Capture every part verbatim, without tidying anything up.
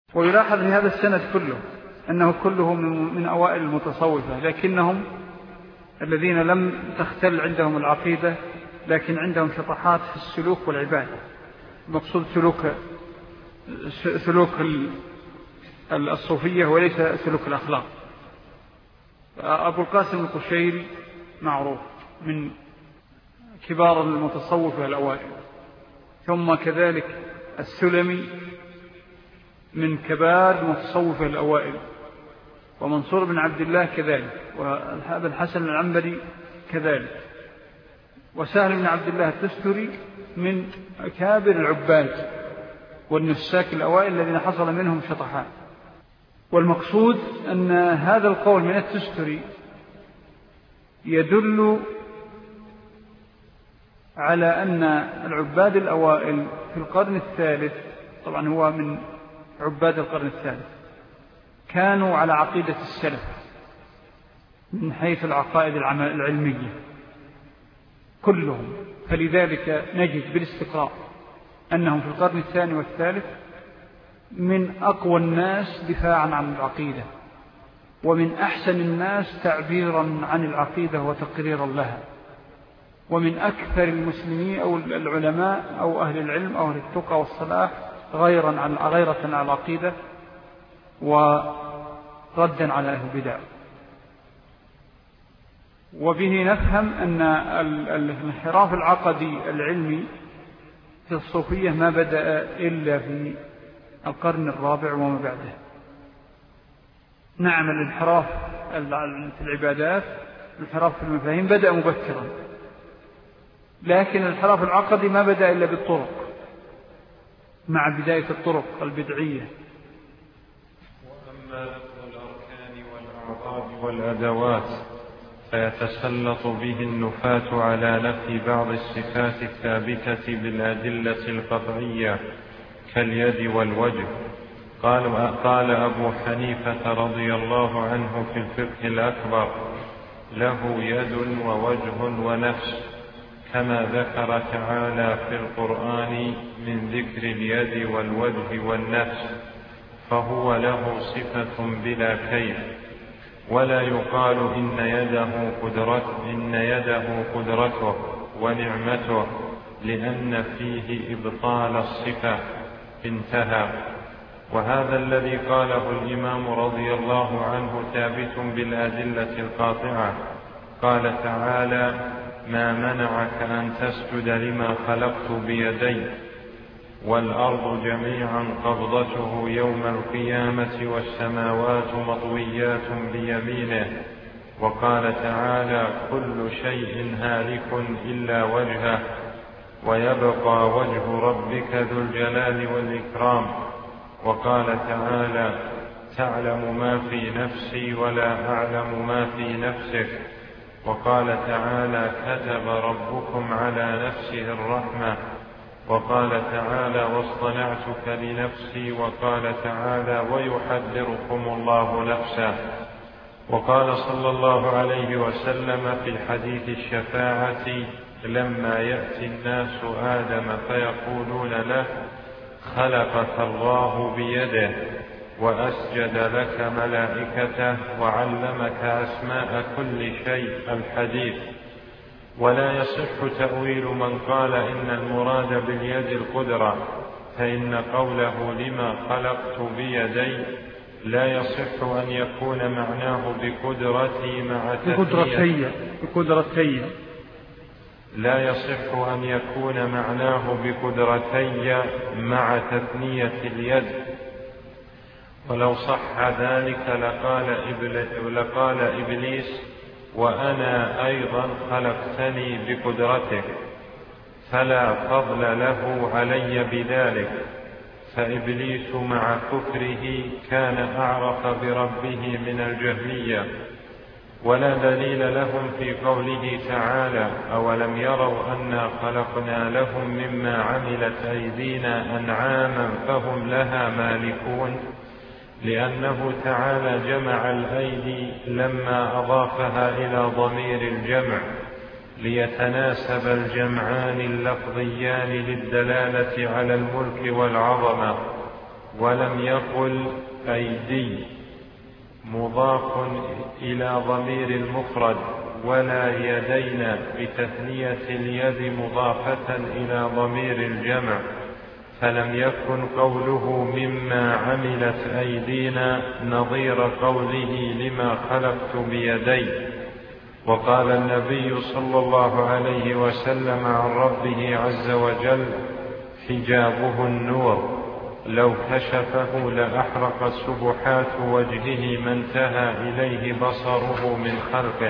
ويلاحظ في هذا السند كله أنه كله من أوائل المتصوفة، لكنهم الذين لم تختل عندهم العقيدة، لكن عندهم شطحات في السلوك والعبادة. المقصود سلوك سلوك الصوفية وليس سلوك الأخلاق. أبو القاسم القشيري معروف من كبار المتصوفة الأوائل، ثم كذلك السلمي من كبار المتصوفة الأوائل، ومنصور بن عبد الله كذلك، وأبو الحسن العنبري كذلك، وسهل بن عبد الله التستري من أكابر العباد والنساك الأوائل الذين حصل منهم شطحات. والمقصود أن هذا القول من التستري يدل على أن العباد الأوائل في القرن الثالث، طبعا هو من عباد القرن الثالث، كانوا على عقيدة السلف من حيث العقائد العلمية كلهم. فلذلك نجد بالاستقراء أنهم في القرن الثاني والثالث من أقوى الناس دفاعا عن العقيدة، ومن أحسن الناس تعبيرا عن العقيدة وتقريرا لها، ومن أكثر المسلمين أو العلماء أو أهل العلم أو أهل التقى والصلاح غيرا عن غيرة على العقيدة وردا على أهل البدع. وبه نفهم أن الانحراف العقدي العلمي في الصوفية ما بدأ إلا في القرن الرابع وما بعده. نعم الانحراف في العبادات، الانحراف في المفاهيم بدأ مبكرا، لكن الانحراف العقدي ما بدأ إلا بالطرق، مع بداية الطرق البدعية. وأما الأركان والأعضاء والأدوات فيتسلط به النفاة على نفي بعض الصفات الثابتة بالأدلة القطعية كاليد والوجه. قال, قال أبو حنيفة رضي الله عنه في الفقه الأكبر: له يد ووجه ونفس، كما ذكر تعالى في القرآن من ذكر اليد والوجه والنفس، فهو له صفة بلا كيف. ولا يقال إن يده قدرته, إن يده قدرته ونعمته، لأن فيه إبطال الصفة. انتهى. وهذا الذي قاله الإمام رضي الله عنه ثابت بالأدلة القاطعة. قال تعالى: ما منعك أن تسجد لما خلقت بيدي، والأرض جميعا قبضته يوم القيامة والسماوات مطويات بيمينه. وقال تعالى: كل شيء هالك إلا وجهه، ويبقى وجه ربك ذو الجلال والإكرام. وقال تعالى: تعلم ما في نفسي ولا أعلم ما في نفسك. وقال تعالى: كتب ربكم على نفسه الرحمة. وقال تعالى: واصطنعتك لنفسي. وقال تعالى: ويحذركم الله نفسه. وقال صلى الله عليه وسلم في حديث الشفاعة: لما يأتي الناس آدم فيقولون له: خلقك الله بيده، وأسجد لك ملائكته، وعلمك أسماء كل شيء. الحديث. ولا يصح تأويل من قال إن المراد باليد القدرة، فإن قوله لما خلقت بيدي لا يصح أن يكون معناه بقدرتي مع تثنية بقدرتي لا يصح أن يكون معناه بقدرتي مع تثنية اليد. ولو صح ذلك لقال, لقال إبليس: وأنا أيضا خلقتني بقدرتك، فلا فضل له علي بذلك. فإبليس مع كفره كان أعرف بربه من الجهمية. ولا دليل لهم في قوله تعالى: أولم يروا أنا خلقنا لهم مما عملت أيدينا أنعاما فهم لها مالكون، لأنه تعالى جمع الأيدي لما أضافها إلى ضمير الجمع ليتناسب الجمعان اللفظيان للدلالة على الملك والعظمة. ولم يقل أيدي مضاف إلى ضمير المفرد، ولا يدين بتثنية اليد مضافة إلى ضمير الجمع، فلم يكن قوله مما عملت أيدينا نظير قوله لما خلقت بيدي. وقال النبي صلى الله عليه وسلم عن ربه عز وجل: حجابه النور، لو كشفه لأحرقت سبحات وجهه ما انتهى إليه بصره من خلقه.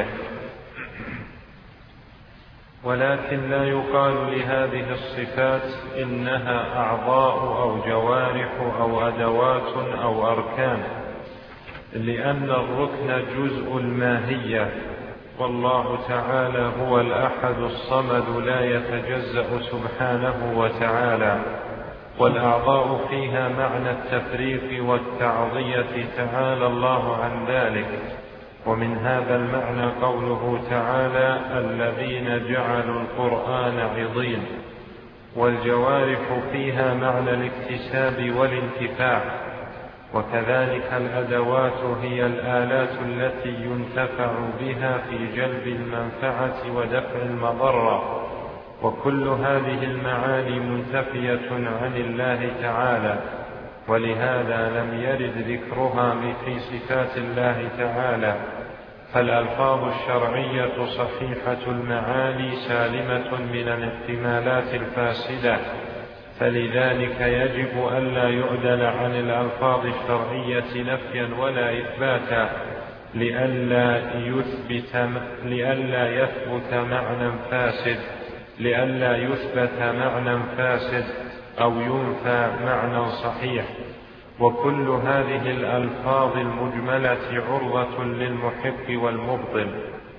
ولكن لا يقال لهذه الصفات إنها أعضاء أو جوارح أو أدوات أو أركان، لأن الركن جزء الماهية، والله تعالى هو الأحد الصمد لا يتجزأ سبحانه وتعالى، والأعضاء فيها معنى التفريق والتعضية، تعالى الله عن ذلك. ومن هذا المعنى قوله تعالى: الذين جعلوا القرآن عضين. والجوارح فيها معنى الاكتساب والانتفاع، وكذلك الأدوات هي الآلات التي ينتفع بها في جلب المنفعة ودفع المضرة، وكل هذه المعاني منتفية عن الله تعالى، ولهذا لم يرد ذكرها في صفات الله تعالى. فالألفاظ الشرعية صحيحة المعاني سالمة من الاحتمالات الفاسدة، فلذلك يجب ألا يعدل عن الألفاظ الشرعية نفيا ولا إثباتا، لئلا يثبت لئلا يثبت معنى فاسد لئلا يثبت معنى فاسد أو ينفى معنى صحيح. وكل هذه الألفاظ المجملة عرضة للمحق والمبطل.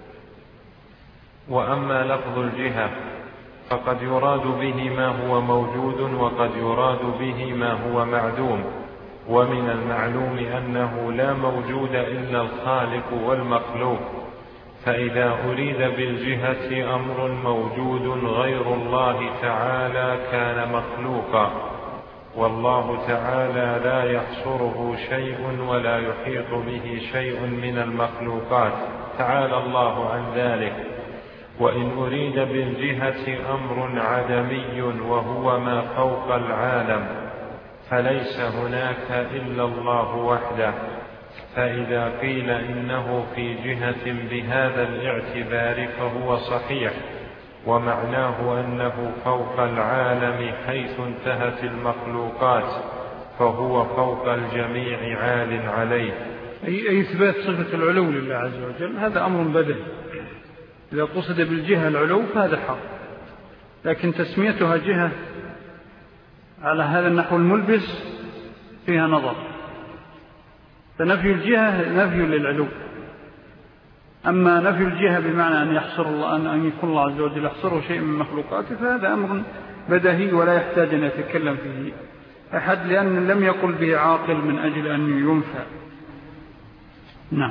وأما لفظ الجهة فقد يراد به ما هو موجود، وقد يراد به ما هو معدوم. ومن المعلوم أنه لا موجود إلا الخالق والمخلوق، فإذا أريد بالجهة أمر موجود غير الله تعالى كان مخلوقا، والله تعالى لا يحصره شيء ولا يحيط به شيء من المخلوقات، تعالى الله عن ذلك. وإن أريد بالجهة أمر عدمي وهو ما فوق العالم، فليس هناك إلا الله وحده. فإذا قيل إنه في جهة بهذا الاعتبار فهو صحيح، ومعناه أنه فوق العالم حيث انتهت المخلوقات، فهو فوق الجميع عال عليه. أي إثبات صفة العلو لله عز وجل هذا أمر بديهي، إذا قصد بالجهة العلو فهذا حق، لكن تسميتها جهة على هذا النحو الملبس فيها نظر، فنفي الجهة نفي للعلو. أما نفي الجهة بمعنى أن يحصر الله أن يكون الله عز وجل يحصره شيء من مخلوقاته فهذا أمر بديهي ولا يحتاج أن يتكلم فيه أحد، لأن لم يقل به عاقل من أجل أن ينفع. نعم.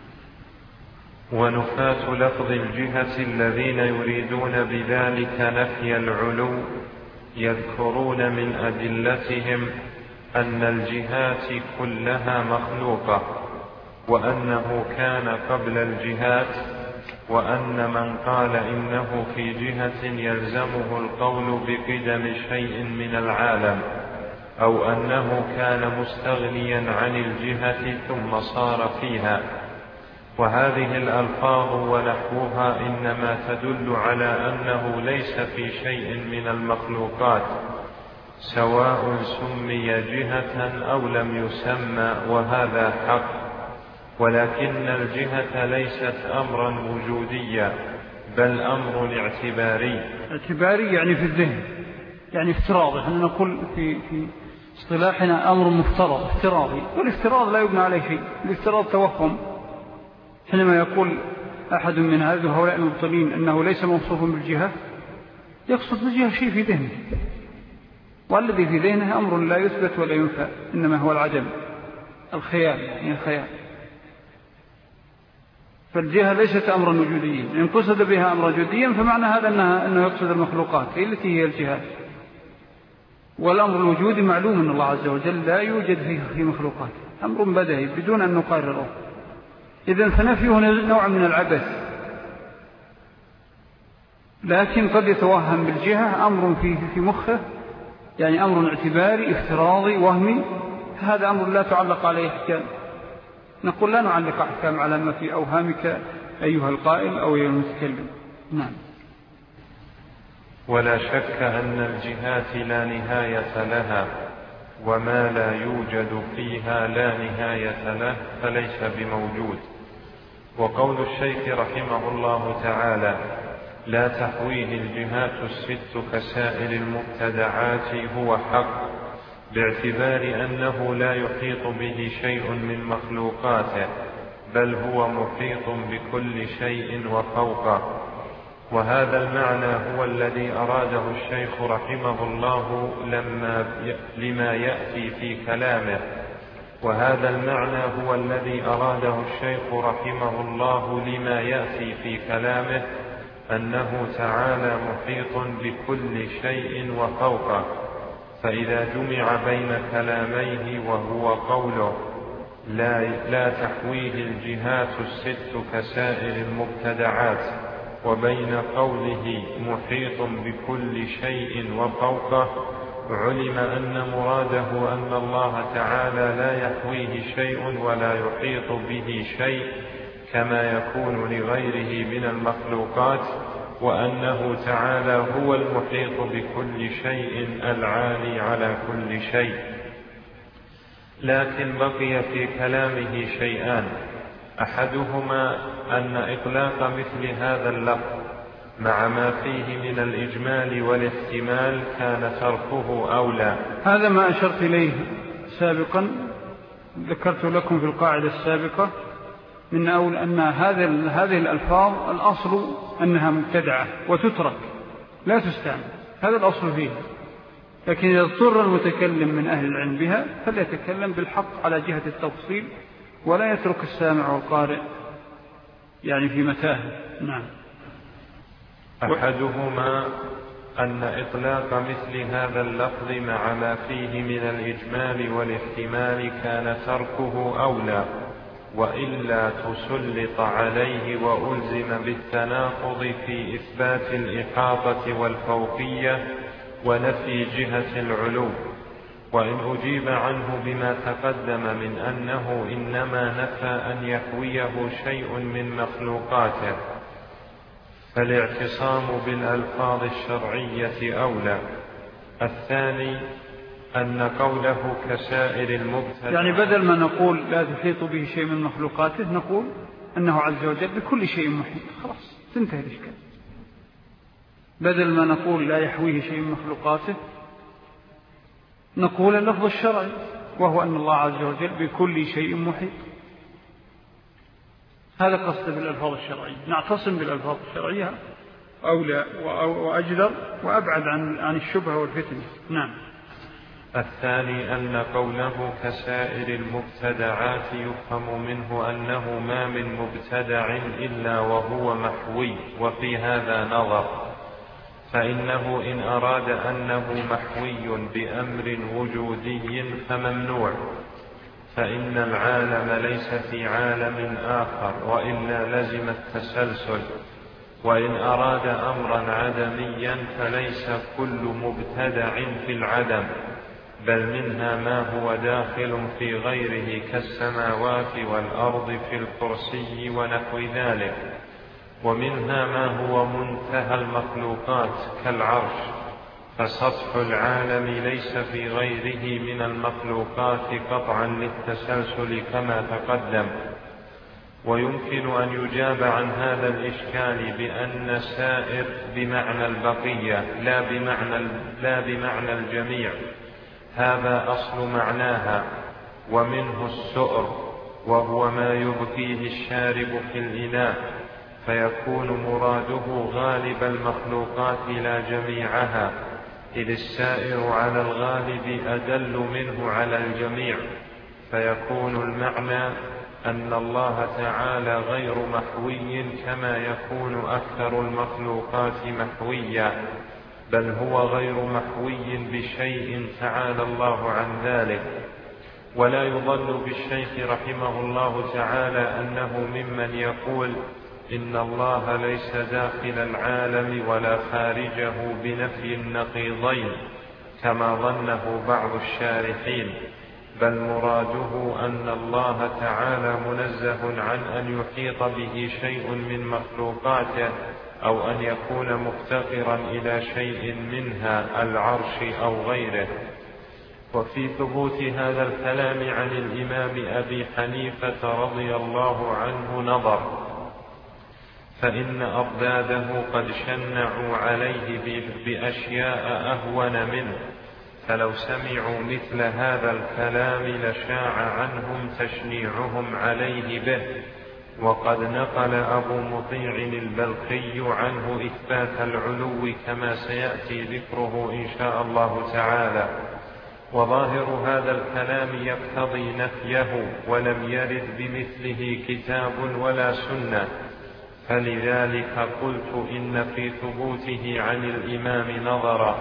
ونفاة لفظ الجهة الذين يريدون بذلك نفي العلو يذكرون من أدلتهم أن الجهات كلها مخلوقة، وأنه كان قبل الجهات، وأن من قال إنه في جهة يلزمه القول بقدم شيء من العالم، أو أنه كان مستغنيا عن الجهة ثم صار فيها. وهذه الألفاظ ونحوها إنما تدل على أنه ليس في شيء من المخلوقات، سواء سمي جهة أو لم يسمى، وهذا حق. ولكن الجهة ليست أمرا وجوديا، بل أمر اعتباري. اعتباري يعني في الذهن، يعني افتراضي. نحن نقول في في اصطلاحنا أمر مفترض افتراضي، والافتراض لا يبنى عليه شيء، الافتراض توهم. حينما يقول أحد من هؤلاء المبطلين أنه ليس موصوف بالجهة، يقصد بالجهة شيء في ذهنه، والذي في ذهنه أمر لا يثبت ولا ينفى، إنما هو العدم، الخيال، يعني الخيال. فالجهة ليست أمرا وجوديا، إن قصد بها أمرا وجوديا فمعنى هذا أنها أنه يقصد المخلوقات هي التي هي الجهات. والأمر الوجودي معلوم أن الله عز وجل لا يوجد في مخلوقاته، أمر بدهي بدون أن نقرره. إذن فنفيه نوع من العبث، لكن قد يتوهم بالجهة أمر فيه في مخه، يعني أمر اعتباري افتراضي وهمي، هذا أمر لا تعلق عليه أحكام. نقول لا نعلق أحكام على ما في أوهامك أيها القائل أو أيها المتكلم. نعم. ولا شك أن الجهات لا نهاية لها، وما لا يوجد فيها لا نهاية له فليس بموجود. وقول الشيخ رحمه الله تعالى: لا تحويه الجهات الست كسائر المبتدعات هو حق، باعتبار أنه لا يحيط به شيء من مخلوقاته، بل هو محيط بكل شيء وفوقه. وهذا المعنى هو الذي أراده الشيخ رحمه الله لما لما يأتي في كلامه وهذا المعنى هو الذي أراده الشيخ رحمه الله لما يأتي في كلامه أنه تعالى محيط بكل شيء وفوقه. فإذا جمع بين كلاميه وهو قوله لا, لا تحويه الجهات الست كسائر المبتدعات، وبين قوله محيط بكل شيء وفوقه، علم أن مراده أن الله تعالى لا يحويه شيء ولا يحيط به شيء كما يكون لغيره من المخلوقات، وأنه تعالى هو المحيط بكل شيء العالي على كل شيء. لكن بقي في كلامه شيئان: أحدهما أن إطلاق مثل هذا اللفظ مع ما فيه من الإجمال والاحتمال كان تركه أولى. هذا ما أشرت إليه سابقا، ذكرت لكم في القاعدة السابقة من أول أن هذه الألفاظ الأصل أنها مبتدعة وتترك لا تستعمل، هذا الأصل فيها. لكن إذا اضطر المتكلم من أهل العلم بها فليتكلم بالحق على جهة التفصيل، ولا يترك السامع والقارئ يعني في متاهة. نعم. أحدهما أن إطلاق مثل هذا اللفظ مع ما فيه من الإجمال والاحتمال كان تركه أولى، وإلا تسلط عليه وألزم بالتناقض في إثبات الإحاطة والفوقية ونفي جهة العلو. وإن أجيب عنه بما تقدم من أنه إنما نفى أن يحويه شيء من مخلوقاته، فالاعتصام بالألفاظ الشرعية أولى. الثاني أن قوله كسائر المبتدع، يعني بدل ما نقول لا تحيط به شيء من مخلوقاته نقول أنه عز وجل بكل شيء محيط، خلاص تنتهي الإشكال. بدل ما نقول لا يحويه شيء من مخلوقاته نقول اللفظ الشرعي، وهو أن الله عز وجل بكل شيء محيط. هذا قصد بالألفاظ الشرعية، نعتصم بالألفاظ الشرعية أولى وأجدر وأبعد عن عن الشبهة والفتنة. نعم. الثاني أن قوله كسائر المبتدعات يفهم منه أنه ما من مبتدع إلا وهو محوي، وفي هذا نظر، فإنه إن أراد أنه محوي بأمر وجودي فممنوع، فإن العالم ليس في عالم آخر وإلا لزم التسلسل. وإن أراد أمرا عدميا فليس كل مبتدع في العدم، بل منها ما هو داخل في غيره كالسماوات والأرض في الكرسي ونحو ذلك، ومنها ما هو منتهى المخلوقات كالعرش، فسطح العالم ليس في غيره من المخلوقات قطعا للتسلسل كما تقدم. ويمكن أن يجاب عن هذا الإشكال بأن سائر بمعنى البقية لا بمعنى, لا بمعنى الجميع، هذا أصل معناها. ومنه السؤر، وهو ما يبقيه الشارب في الإناء، فيكون مراده غالب المخلوقات لا جميعها، إذ السائر على الغالب أدل منه على الجميع، فيكون المعنى أن الله تعالى غير محوي كما يكون أكثر المخلوقات محويا، بل هو غير محوي بشيء تعالى الله عن ذلك. ولا يظن بالشيخ رحمه الله تعالى أنه ممن يقول إن الله ليس داخل العالم ولا خارجه بنفي النقيضين كما ظنه بعض الشارحين، بل مراده أن الله تعالى منزه عن أن يحيط به شيء من مخلوقاته أو أن يكون مفتقرا إلى شيء منها العرش أو غيره. وفي ثبوت هذا الكلام عن الإمام أبي حنيفة رضي الله عنه نظر، فإن أضداده قد شنعوا عليه بأشياء أهون منه، فلو سمعوا مثل هذا الكلام لشاع عنهم تشنيعهم عليه به. وقد نقل أبو مطيع البلخي عنه إثبات العلو كما سيأتي ذكره إن شاء الله تعالى. وظاهر هذا الكلام يقتضي نفيه، ولم يرد بمثله كتاب ولا سنة، فلذلك قلت إن في ثبوته عن الإمام نظرا،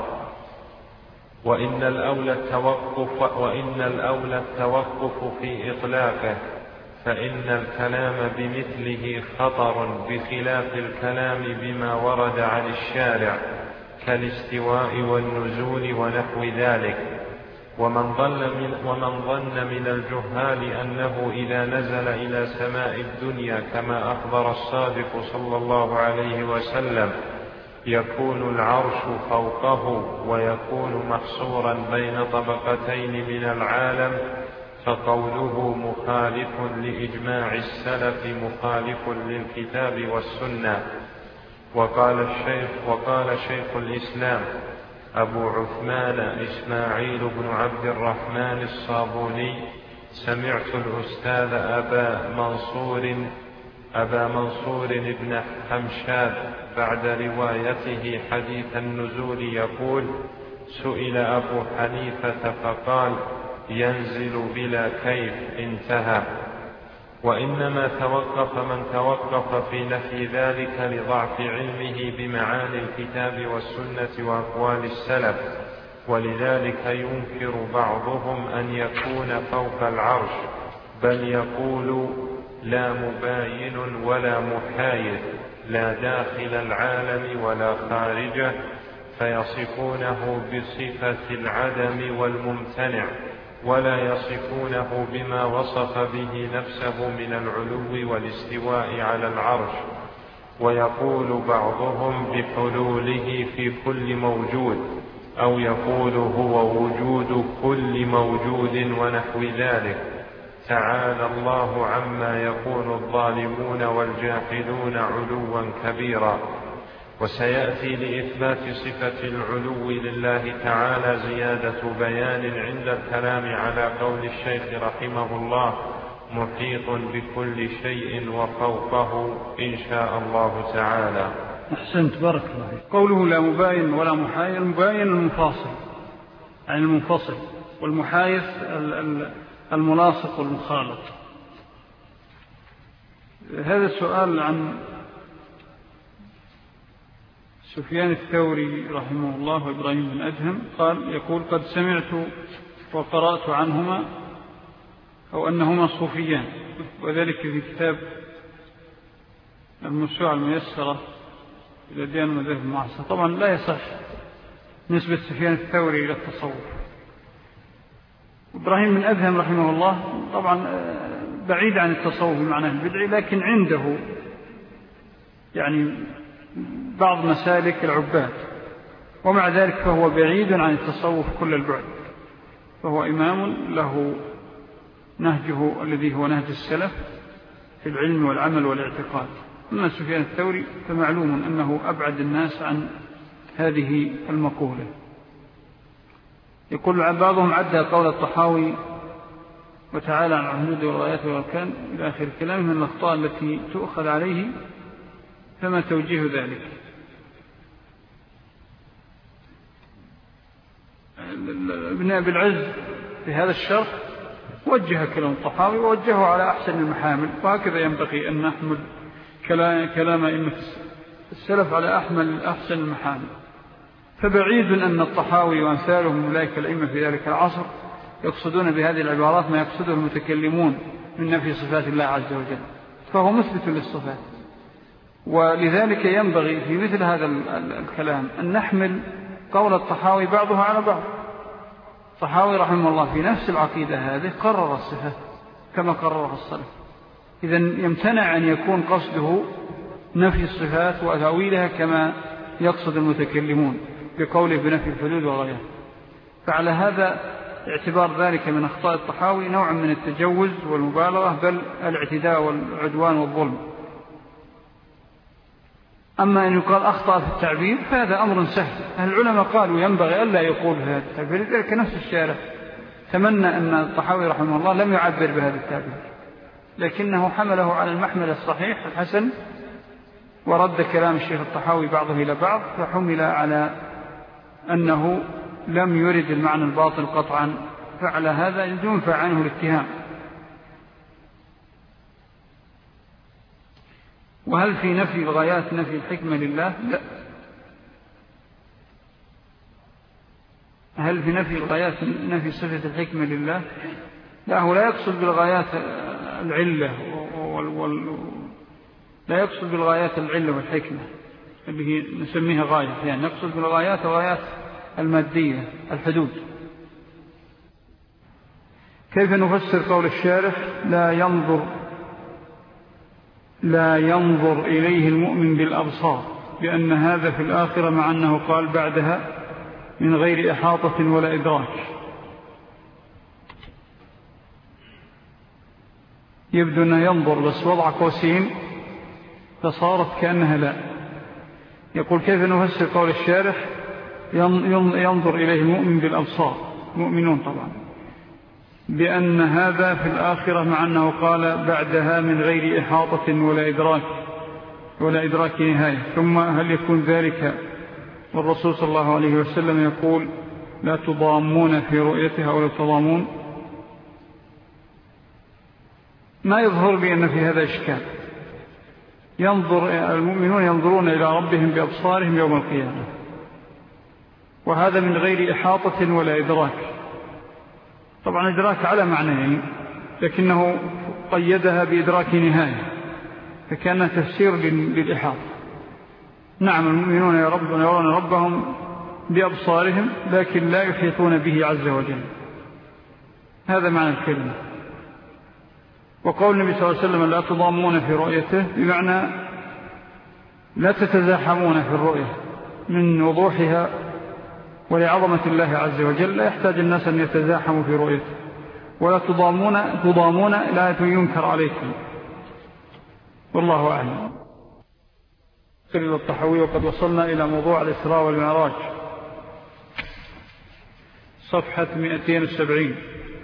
وإن الأولى التوقف, وإن الأولى التوقف في إطلاقه، فإن الكلام بمثله خطر بخلاف الكلام بما ورد عن الشارع كالاستواء والنزول ونحو ذلك. ومن ظن من, ومن ظن من الجهال أنه إذا نزل إلى سماء الدنيا كما أخبر الصادق صلى الله عليه وسلم يكون العرش فوقه ويكون محصورا بين طبقتين من العالم، فقوله مخالف لإجماع السلف مخالف للكتاب والسنة. وقال الشيخ, وقال شيخ الإسلام أبو عثمان إسماعيل بن عبد الرحمن الصابوني: سمعت الأستاذ أبا منصور أبا منصور بن حمشاد بعد روايته حديث النزول يقول: سئل أبو حنيفة فقال: ينزل بلا كيف، انتهى. وإنما توقف من توقف في نفي ذلك لضعف علمه بمعاني الكتاب والسنة وأقوال السلف، ولذلك ينكر بعضهم أن يكون فوق العرش، بل يقول: لا مباين ولا محايد، لا داخل العالم ولا خارجه، فيصفونه بصفة العدم والممتنع، ولا يصفونه بما وصف به نفسه من العلو والاستواء على العرش. ويقول بعضهم بحلوله في كل موجود، أو يقول هو وجود كل موجود ونحو ذلك. تعالى الله عما يقول الظالمون والجاحدون علوا كبيرا. وسيأتي لإثبات صفة العلو لله تعالى زيادة بيان عند الكلام على قول الشيخ رحمه الله: محيط بكل شيء وفوقه، إن شاء الله تعالى. أحسنت، بارك الله. قوله لا مباين ولا محايد، المباين المفاصل عن يعني المنفصل، والمحايد الملاصق والمخالط. هذا السؤال عن سفيان الثوري رحمه الله وإبراهيم بن أدهم، قال يقول: قد سمعت وقرأت عنهما أو أنهما صوفيان، وذلك في كتاب الموسوعة الميسرة إلى ديان المذاهب المعاصرة. طبعا لا يصح نسبة سفيان الثوري إلى التصوف. إبراهيم بن أدهم رحمه الله طبعا بعيد عن التصوف بمعنى البدعي، لكن عنده يعني بعض مسالك العباد، ومع ذلك فهو بعيد عن التصوف كل البعد، فهو إمام له نهجه الذي هو نهج السلف في العلم والعمل والاعتقاد. أما سفيان الثوري فمعلوم أنه أبعد الناس عن هذه المقولة. يقول بعضهم عدى قول الطحاوي وتعالى عن الحدود والغايات والأركان إلى آخر كلامه من الأخطاء التي تؤخذ عليه، فما توجيه ذلك؟ ابن أبي العز في هذا الشرح وجه كلام الطحاوي ووجهه على أحسن المحامل، وهكذا ينبغي أن نحمل كلام أئمة السلف على أحمل أحسن المحامل. فبعيد أن الطحاوي وأمثاله من أولئك الأئمة في ذلك العصر يقصدون بهذه العبارات ما يقصده المتكلمون من نفي صفات الله عز وجل، فهو مثبت للصفات. ولذلك ينبغي في مثل هذا الكلام أن نحمل قول الطحاوي بعضها على بعض. الطحاوي رحمه الله في نفس العقيدة هذه قرر الصفات كما قررها السلف، إذن يمتنع أن يكون قصده نفي الصفات وتأويلها كما يقصد المتكلمون بقوله بنفي الحدود وغيرها. فعلى هذا اعتبار ذلك من أخطاء الطحاوي نوع من التجوز والمبالغة، بل الاعتداء والعدوان والظلم. أما أن يقال أخطأ في التعبير فهذا أمر سهل. العلماء قالوا ينبغي ألا يقول هذا التعبير، لذلك نفس الشارع تمنى أن الطحاوي رحمه الله لم يعبر بهذا التعبير، لكنه حمله على المحمل الصحيح الحسن ورد كلام الشيخ الطحاوي بعضه إلى بعض، فحمل على أنه لم يرد المعنى الباطل قطعا، فعلى هذا ينفع عنه الاتهام. وهل في نفي الغايات نفي الحكمة لله؟ لا. هل في نفي الغايات نفي صفة الحكمة لله؟ لا، هو لا يقصد بالغايات العلة وال... وال... لا يقصد بالغايات العلة والحكمة اللي هي نسميها غاية، يعني يقصد بالغايات الغايات المادية الحدود. كيف نفسر قول الشارح لا ينظر لا ينظر إليه المؤمن بالأبصار، بأن هذا في الآخرة مع أنه قال بعدها من غير إحاطة ولا إدراك؟ يبدو أنه ينظر بس وضع قوسين فصارت كأنها لا. يقول كيف نفسر قول الشارح ينظر إليه المؤمن بالأبصار، مؤمنون طبعا، بأن هذا في الآخرة مع أنه قال بعدها من غير إحاطة ولا إدراك ولا إدراك نهاية. ثم هل يكون ذلك والرسول صلى الله عليه وسلم يقول لا تضامون في رؤيتها ولا تضامون؟ ما يظهر لي أن في هذا إشكال. ينظر المؤمنون ينظرون إلى ربهم بأبصارهم يوم القيامة، وهذا من غير إحاطة ولا إدراك. طبعا إدراك على معنيين، لكنه قيدها بإدراك نهاية، فكان تفسير للإحاطة. نعم المؤمنون يرون ربهم بأبصارهم لكن لا يحيطون به عز وجل، هذا معنى الكلمة. وقول النبي صلى الله عليه وسلم لا تضامون في رؤيته بمعنى لا تتزاحمون في الرؤية من وضوحها ولعظمة الله عز وجل، لا يحتاج الناس أن يتزاحموا في رؤيته. ولا تضامون تضامون لا ينكر عليكم، والله أعلم. سر الطحاوي. وقد وصلنا إلى موضوع الإسراء والمعراج، صفحة مئتين وسبعين.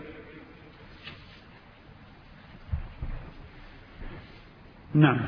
نعم.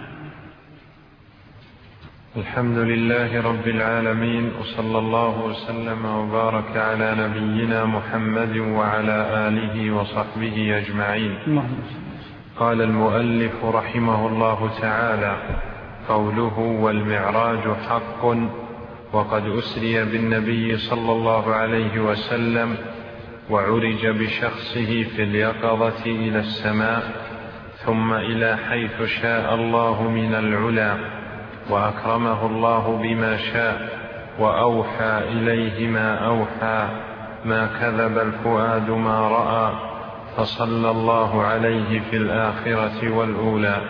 الحمد لله رب العالمين، وصلى الله وسلم وبارك على نبينا محمد وعلى آله وصحبه أجمعين. قال المؤلف رحمه الله تعالى: قوله والمعراج حق، وقد أسري بالنبي صلى الله عليه وسلم وعرج بشخصه في اليقظة إلى السماء ثم إلى حيث شاء الله من العلا، وأكرمه الله بما شاء وأوحى إليه ما أوحى، ما كذب الفؤاد ما رأى، فصلى الله عليه في الآخرة والأولى.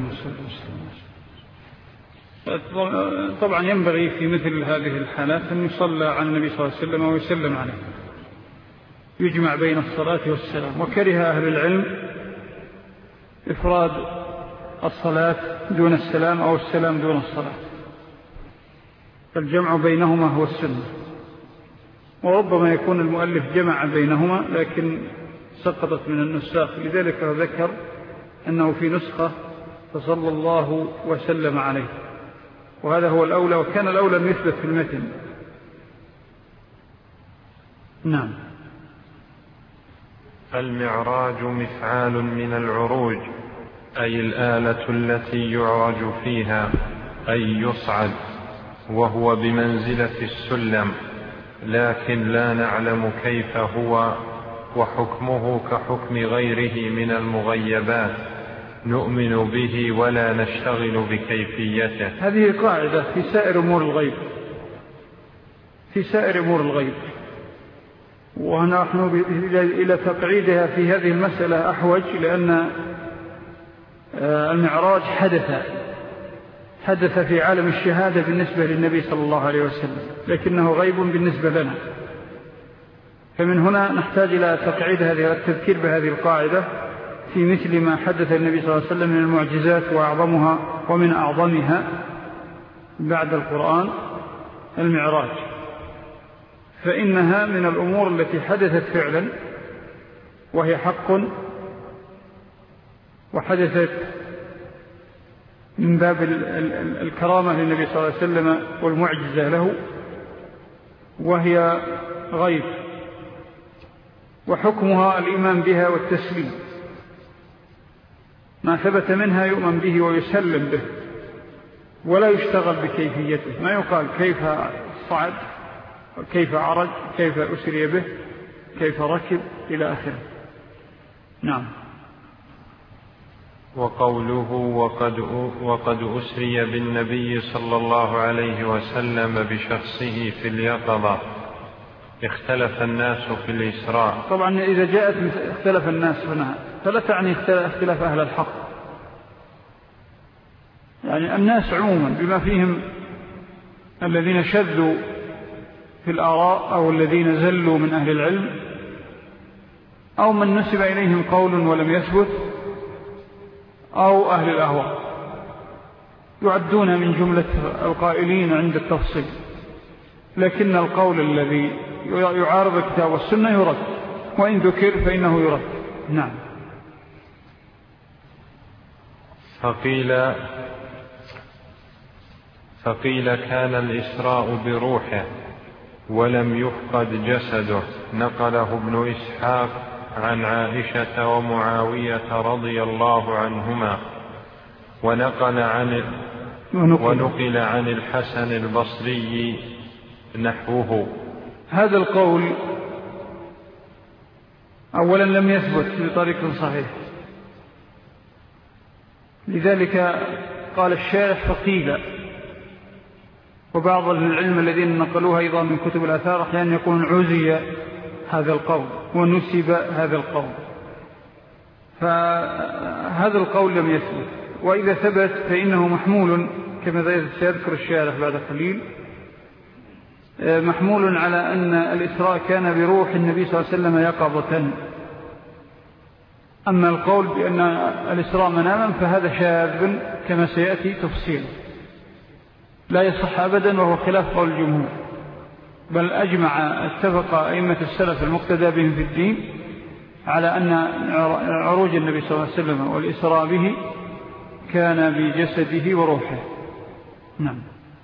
طبعا ينبغي في مثل هذه الحالات أن يصلى على النبي صلى الله عليه وسلم ويسلم عليه، يجمع بين الصلاة والسلام. وكره أهل العلم إفراد الصلاة دون السلام أو السلام دون الصلاة، فالجمع بينهما هو السنة. وربما يكون المؤلف جمع بينهما لكن سقطت من النساخ، لذلك ذكر أنه في نسخة فصلى الله وسلم عليه، وهذا هو الأولى، وكان الأولى أن يثبت في المتن. نعم. المعراج مفعال من العروج، أي الآلة التي يعرج فيها، أي يصعد، وهو بمنزلة السلم، لكن لا نعلم كيف هو، وحكمه كحكم غيره من المغيبات، نؤمن به ولا نشتغل بكيفيته. هذه قاعدة في سائر أمور الغيب، في سائر أمور الغيب، ونحن إلى تقعيدها في هذه المسألة أحوج، لأن المعراج حدث حدث في عالم الشهادة بالنسبة للنبي صلى الله عليه وسلم، لكنه غيب بالنسبة لنا. فمن هنا نحتاج إلى تقعيد هذه التذكير بهذه القاعدة في مثل ما حدث النبي صلى الله عليه وسلم من المعجزات، وأعظمها ومن أعظمها بعد القرآن المعراج، فإنها من الأمور التي حدثت فعلا وهي حق، وحدثت من باب الكرامة للنبي صلى الله عليه وسلم والمعجزة له، وهي غيب، وحكمها الإيمان بها والتسليم. ما ثبت منها يؤمن به ويسلم به، ولا يشتغل بكيفيته. ما يقال كيف صعد، كيف عرج، كيف أسري به، كيف ركب، إلى آخره. نعم. وقوله وقد, وقد أسري بالنبي صلى الله عليه وسلم بشخصه في اليقظة، اختلف الناس في الإسراء. طبعا إذا جاءت اختلف الناس هنا فلا تعني اختلاف أهل الحق، يعني الناس عموما بما فيهم الذين شذوا في الآراء أو الذين زلوا من أهل العلم أو من نسب إليهم قول ولم يثبت أو أهل الأهواء، يعدون من جملة القائلين عند التفصيل، لكن القول الذي يعارض الكتاب والسنة يرد، وإن ذكر فإنه يرد. نعم. فقيل فقيل كان الإسراء بروحه ولم يفقد جسده، نقله ابن إسحاق عن عائشة ومعاوية رضي الله عنهما، ونقل عن ونقل عن الحسن البصري نحوه. هذا القول أولا لم يثبت بطريق صحيح، لذلك قال الشارح فقيل. وبعض العلم الذين نقلوها أيضا من كتب الآثار أحيانا يكون عزي هذا القول ونسب هذا القول، فهذا القول لم يثبت. وإذا ثبت فإنه محمول كما سيذكر الشارح بعد قليل، محمول على أن الإسراء كان بروح النبي صلى الله عليه وسلم يقظة. أما القول بأن الإسراء مناما فهذا شاذ كما سيأتي تفصيل، لا يصح أبدا، وهو خلاف قول الجمهور، بل أجمع اتفق أئمة السلف المقتدى بهم في الدين على أن عروج النبي صلى الله عليه وسلم والإسراء به كان بجسده وروحه. نعم.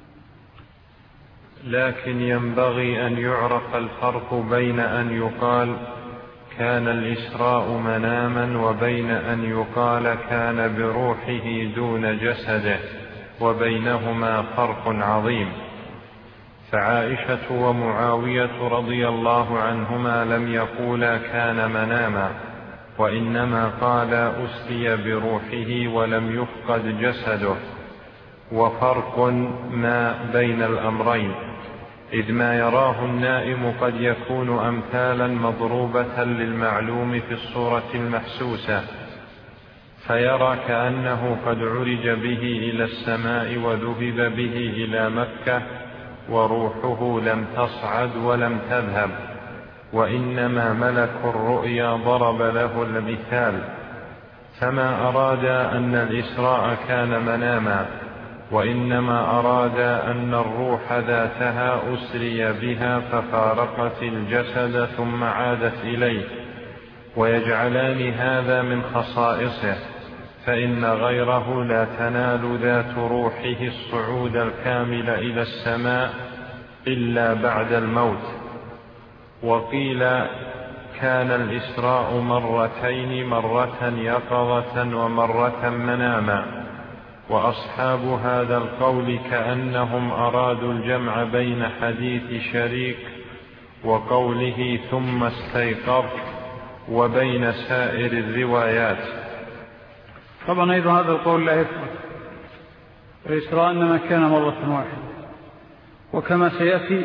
لكن ينبغي أن يعرف الفرق بين أن يقال كان الإسراء مناما وبين أن يقال كان بروحه دون جسده، وبينهما فرق عظيم. فعائشة ومعاوية رضي الله عنهما لم يقولا كان مناما، وإنما قال أسري بروحه ولم يفقد جسده، وفرق ما بين الأمرين، إذ ما يراه النائم قد يكون أمثالا مضروبة للمعلوم في الصورة المحسوسة، فيرى كأنه قد عرج به إلى السماء وذهب به إلى مكة، وروحه لم تصعد ولم تذهب، وإنما ملك الرؤيا ضرب له المثال. فما أراد أن الإسراء كان مناما، وإنما أراد أن الروح ذاتها أسري بها ففارقت الجسد ثم عادت إليه، ويجعلان هذا من خصائصه، فإن غيره لا تنال ذات روحه الصعود الكامل إلى السماء إلا بعد الموت. وقيل كان الإسراء مرتين، مرة يقظة ومرة مناما، وأصحاب هذا القول كأنهم أرادوا الجمع بين حديث شريك وقوله ثم استيقظ، وبين سائر الروايات. طبعا أيضا هذا القول لا يثبت، الإسراء إنما كان مرة واحدة، وكما سيأتي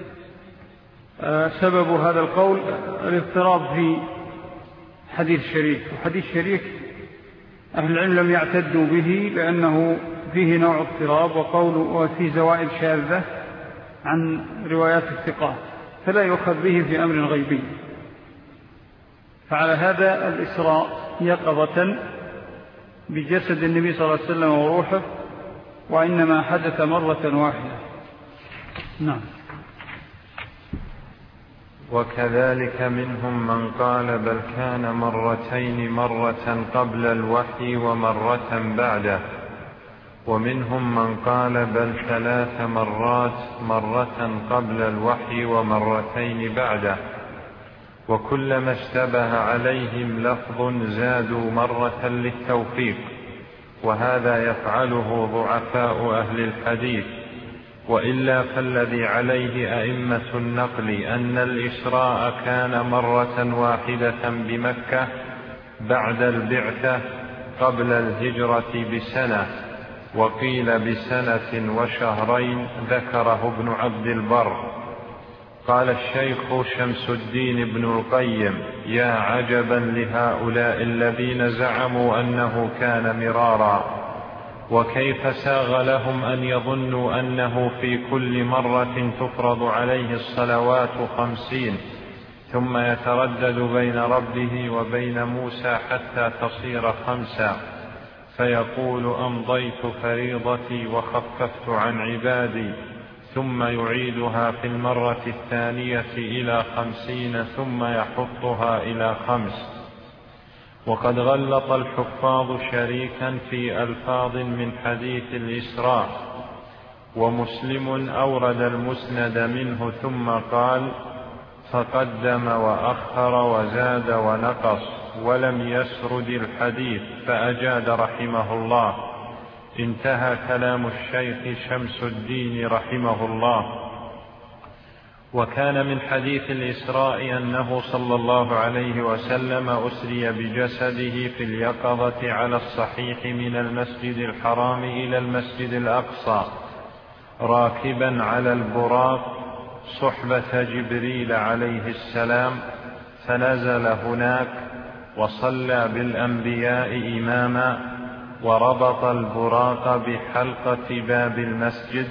سبب هذا القول الاضطراب في حديث شريك، وحديث شريك أهل العلم لم يعتدوا به لأنه فيه نوع اضطراب وقول وفيه زوائد شاذة عن روايات الثقات، فلا يؤخذ به في أمر غيبي. فعلى هذا الإسراء يقظة بجسد النبي صلى الله عليه وسلم وروحه، وإنما حدث مرة واحدة. نعم. وكذلك منهم من قال بل كان مرتين، مرة قبل الوحي ومرة بعده، ومنهم من قال بل ثلاث مرات، مرة قبل الوحي ومرتين بعده، وكلما اشتبه عليهم لفظ زادوا مرة للتوفيق، وهذا يفعله ضعفاء أهل الحديث. وإلا فالذي عليه أئمة النقل أن الإسراء كان مرة واحدة بمكة بعد البعثة قبل الهجرة بسنة، وقيل بسنة وشهرين، ذكره ابن عبد البر. قال الشيخ شمس الدين بن القيم: يا عجبا لهؤلاء الذين زعموا أنه كان مرارا، وكيف ساغ لهم أن يظنوا أنه في كل مرة تفرض عليه الصلوات خمسين، ثم يتردد بين ربه وبين موسى حتى تصير خمسا، فيقول أمضيت فريضتي وخففت عن عبادي، ثم يعيدها في المرة الثانية إلى خمسين، ثم يحطها إلى خمس. وقد غلط الحفاظ شريكا في ألفاظ من حديث الإسراء، ومسلم أورد المسند منه ثم قال: فقدم وأخر وزاد ونقص، ولم يسرد الحديث فأجاد رحمه الله. انتهى كلام الشيخ شمس الدين رحمه الله. وكان من حديث الإسراء أنه صلى الله عليه وسلم أسري بجسده في اليقظة على الصحيح من المسجد الحرام إلى المسجد الأقصى راكبا على البراق صحبة جبريل عليه السلام، فنزل هناك وصلى بالأنبياء إماما، وربط البراق بحلقة باب المسجد.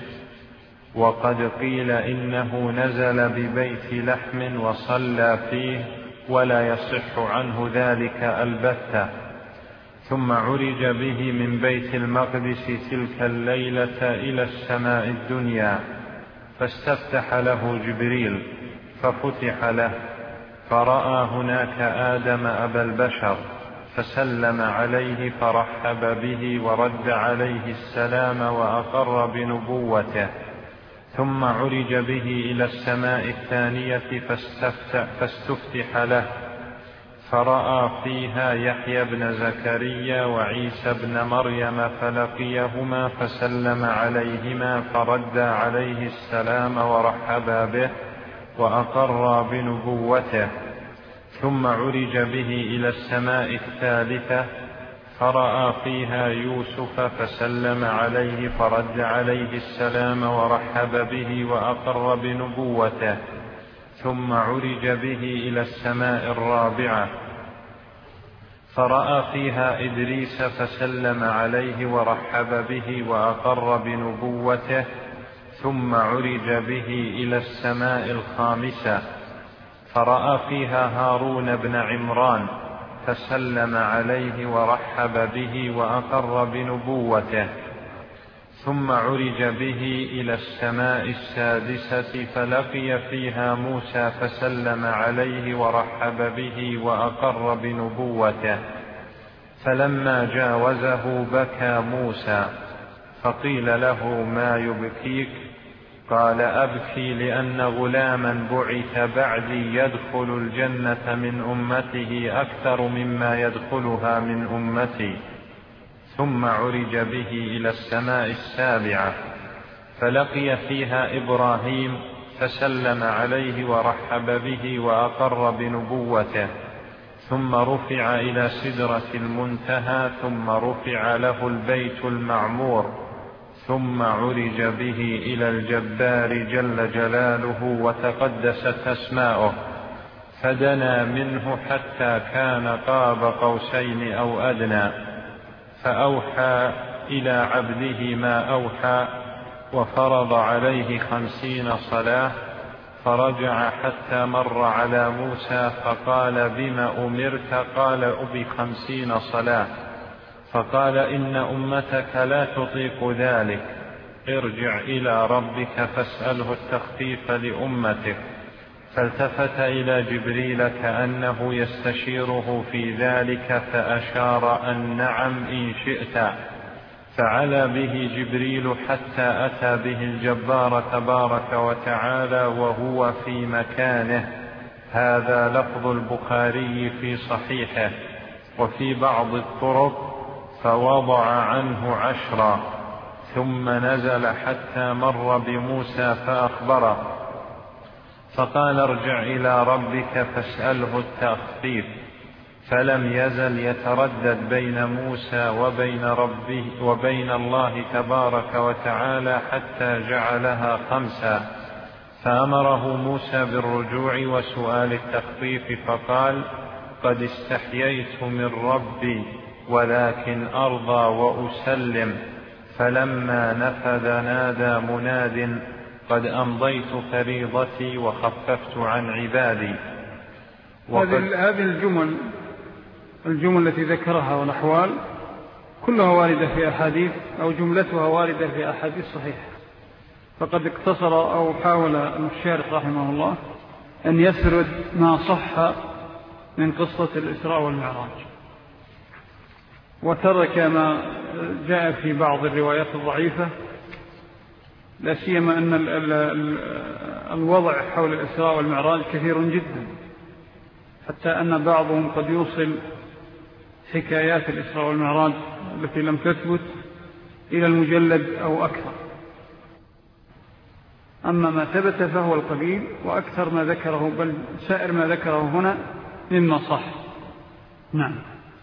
وقد قيل إنه نزل ببيت لحم وصلى فيه، ولا يصح عنه ذلك البتة. ثم عرج به من بيت المقدس تلك الليلة إلى السماء الدنيا، فاستفتح له جبريل ففتح له، فرأى هناك آدم أبا البشر، فسلم عليه فرحب به ورد عليه السلام وأقر بنبوته. ثم عرج به إلى السماء الثانية فاستفتح له، فرأى فيها يحيى بن زكريا وعيسى بن مريم، فلقيهما فسلم عليهما فرد عليه السلام ورحبا به وأقر بنبوته. ثم عرج به إلى السماء الثالثة فرأى فيها يوسف فسلم عليه فرد عليه السلام ورحب به وأقر بنبوته. ثم عرج به إلى السماء الرابعة فرأى فيها إدريس فسلم عليه ورحب به وأقر بنبوته. ثم عرج به إلى السماء الخامسة فرأى فيها هارون بن عمران فسلم عليه ورحب به وأقر بنبوته. ثم عرج به إلى السماء السادسة فلقي فيها موسى فسلم عليه ورحب به وأقر بنبوته. فلما جاوزه بكى موسى، فقيل له: ما يبكيك؟ قال: أبكي لأن غلاما بعث بعدي يدخل الجنة من أمته أكثر مما يدخلها من أمتي. ثم عرج به إلى السماء السابعة فلقي فيها إبراهيم فسلم عليه ورحب به وأقر بنبوته، ثم رفع إلى سدرة المنتهى، ثم رفع له البيت المعمور، ثم عرج به إلى الجبار جل جلاله وتقدست أسماؤه، فدنا منه حتى كان قاب قوسين أو أدنى، فأوحى إلى عبده ما أوحى، وفرض عليه خمسين صلاة، فرجع حتى مر على موسى فقال: بما أمرت؟ قال: بخمسين صلاة. فقال: إن أمتك لا تطيق ذلك، ارجع إلى ربك فاسأله التخفيف لأمتك. فالتفت إلى جبريل كأنه يستشيره في ذلك، فأشار أن نعم إن شئت، فعلى به جبريل حتى أتى به الجبار تبارك وتعالى وهو في مكانه. هذا لفظ البخاري في صحيحه. وفي بعض الطرق: فوضع عنه عشرا، ثم نزل حتى مر بموسى فأخبره، فقال: ارجع إلى ربك فاسأله التخفيف. فلم يزل يتردد بين موسى وبين ربه وبين الله تبارك وتعالى حتى جعلها خمسا، فأمره موسى بالرجوع وسؤال التخفيف، فقال: قد استحييت من ربي ولكن أرضى وأسلم. فلما نفذ نادى مناد: قد أمضيت فريضتي وخففت عن عبادي. هذه الجمل الجمل التي ذكرها والأحوال كلها واردة في أحاديث، أو جملتها واردة في أحاديث صحيحة. فقد اقتصر أو حاول الشارح رحمه الله أن يسرد ما صح من قصة الإسراء والمعراج، وترك ما جاء في بعض الروايات الضعيفة، لا سيما أن ال ال ال الوضع حول الإسراء والمعراج كثير جدا، حتى أن بعضهم قد يوصل حكايات الإسراء والمعراج التي لم تثبت إلى المجلد أو أكثر. أما ما ثبت فهو القليل، وأكثر ما ذكره بل سائر ما ذكره هنا مما صح. نعم.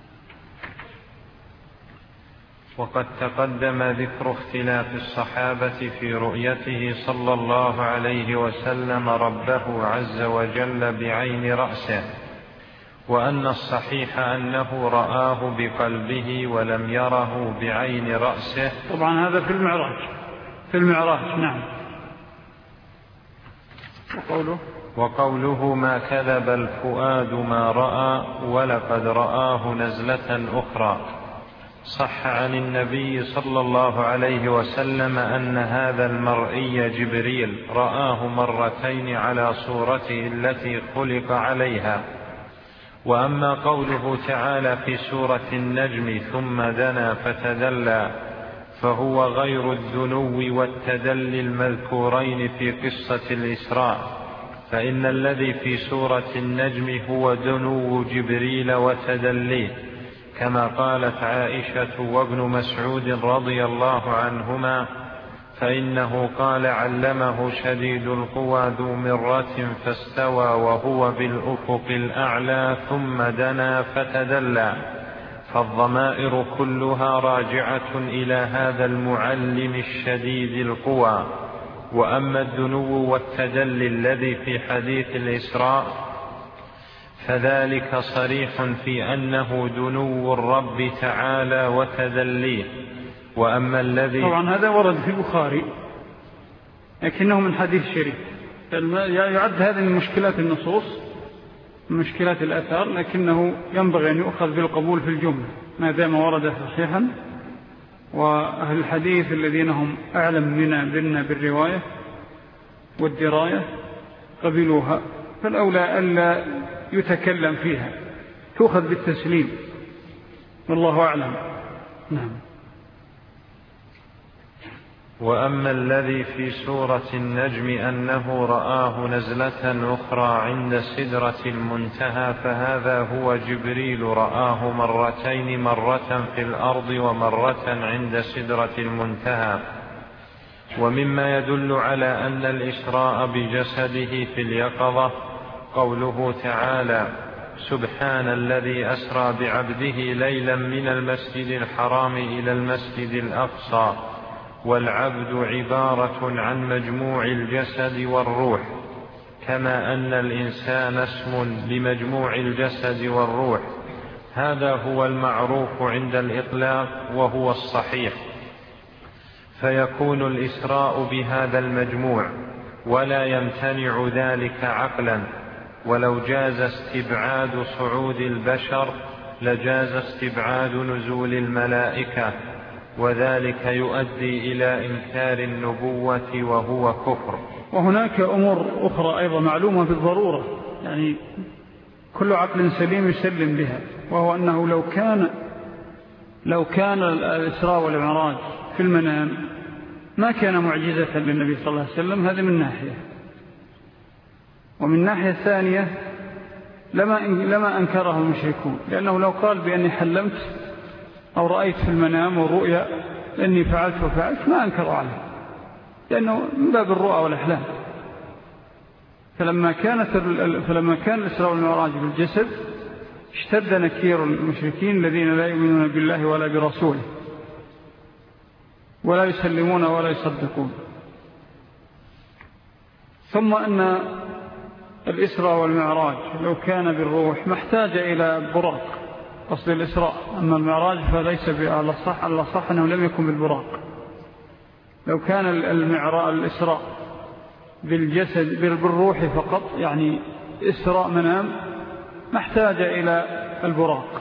وقد تقدم ذكر اختلاف الصحابة في رؤيته صلى الله عليه وسلم ربه عز وجل بعين رأسه، وأن الصحيح أنه رآه بقلبه ولم يره بعين رأسه. طبعا هذا في المعراج في المعراج نعم. وقوله وقوله: ما كذب الفؤاد ما رأى ولقد رآه نزلة أخرى. صح عن النبي صلى الله عليه وسلم أن هذا المرئي جبريل رآه مرتين على صورته التي خلق عليها. وأما قوله تعالى في سورة النجم: ثم دنا فتدلى، فهو غير الدنو والتدلي المذكورين في قصة الإسراء، فإن الذي في سورة النجم هو دنو جبريل وتدليه، كما قالت عائشة وابن مسعود رضي الله عنهما: فإنه قال: علمه شديد القوى ذو مرة فاستوى وهو بالأفق الأعلى ثم دنا فتدلى. فالضمائر كلها راجعة إلى هذا المعلم الشديد القوى. وأما الدنو والتدلي الذي في حديث الإسراء فذلك صريح في أنه دنو الرب تعالى وتدليه. وأما الذي طبعا هذا ورد في البخاري لكنه من حديث شريف، يعد هذا من مشكلات النصوص من مشكلات الأثار، لكنه ينبغي أن يؤخذ بالقبول في الجملة ما دام ورد صحيحا. وأهل الحديث الذين هم أعلم منا بنا بالرواية والدراية قبلوها، فالأولى ألا يتكلم فيها، تؤخذ بالتسليم، والله أعلم. نعم. وأما الذي في سورة النجم أنه رآه نزلة أخرى عند سدرة المنتهى فهذا هو جبريل رآه مرتين، مرة في الأرض ومرة عند سدرة المنتهى. ومما يدل على أن الإسراء بجسده في اليقظة قوله تعالى: سبحان الذي أسرى بعبده ليلا من المسجد الحرام إلى المسجد الأقصى. والعبد عبارة عن مجموع الجسد والروح، كما أن الإنسان اسم لمجموع الجسد والروح. هذا هو المعروف عند الإطلاق وهو الصحيح، فيكون الإسراء بهذا المجموع، ولا يمتنع ذلك عقلا. ولو جاز استبعاد صعود البشر لجاز استبعاد نزول الملائكة، وذلك يؤدي إلى إنكار النبوة وهو كفر. وهناك أمور أخرى أيضا معلومة بالضرورة، يعني كل عقل سليم يسلم بها، وهو أنه لو كان لو كان الإسراء والمعراج في المنام ما كان معجزة للنبي صلى الله عليه وسلم، هذا من ناحية. ومن ناحية ثانية لما, لما أنكره المشركون، لأنه لو قال بأني حلمت أو رأيت في المنام والرؤيا أني فعلت وفعلت ما أنكر عليه، لأنه من باب الرؤى والأحلام. فلما, كانت فلما كان الإسراء والمعراج بالجسد اشتد نكير المشركين الذين لا يؤمنون بالله ولا برسوله ولا يسلمون ولا يصدقون. ثم أن الإسراء والمعراج لو كان بالروح ما احتاج إلى براق، قصد الإسراء. أما المعراج فليس على الصح على الصح أنه لم يكن بالبراق. لو كان المعراج الإسراء بالجسد بالروح فقط، يعني إسراء منام، ما احتاج إلى البراق.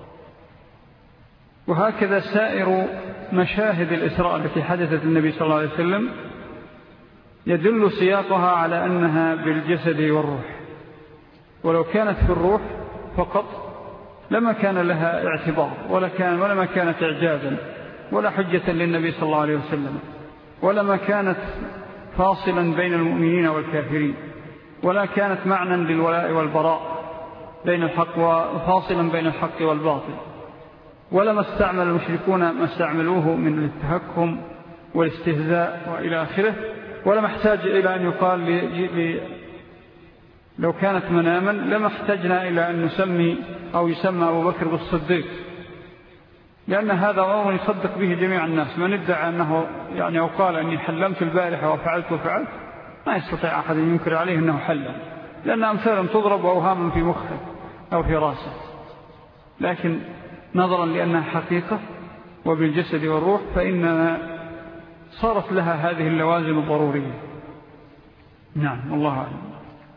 وهكذا سائر مشاهد الإسراء التي حدثت النبي صلى الله عليه وسلم يدل سياقها على أنها بالجسد والروح. ولو كانت في الروح فقط لما كان لها اعتبار، ولا كان ولما كانت إعجازا ولا حجة للنبي صلى الله عليه وسلم، ولما كانت فاصلا بين المؤمنين والكافرين، ولا كانت معنى للولاء والبراء بين الحق وفاصلا بين الحق والباطل، ولما استعمل المشركون ما استعملوه من التهكم والاستهزاء وإلى آخره، ولما احتاج إلى أن يقال لي لي لو كانت مناما لما احتجنا إلى أن نسمي أو يسمى أبو بكر بالصديق، لأن هذا أمر يصدق به جميع الناس. من ادعى أنه يعني أو قال أني حلمت البارحة وفعلت وفعلت ما يستطيع أحد أن ينكر عليه أنه حلم، لأن أمثالا تضرب أوهاما في مخه أو في راسه. لكن نظرا لأنها حقيقة وبالجسد والروح فإننا صارت لها هذه اللوازم الضرورية. نعم، والله أعلم.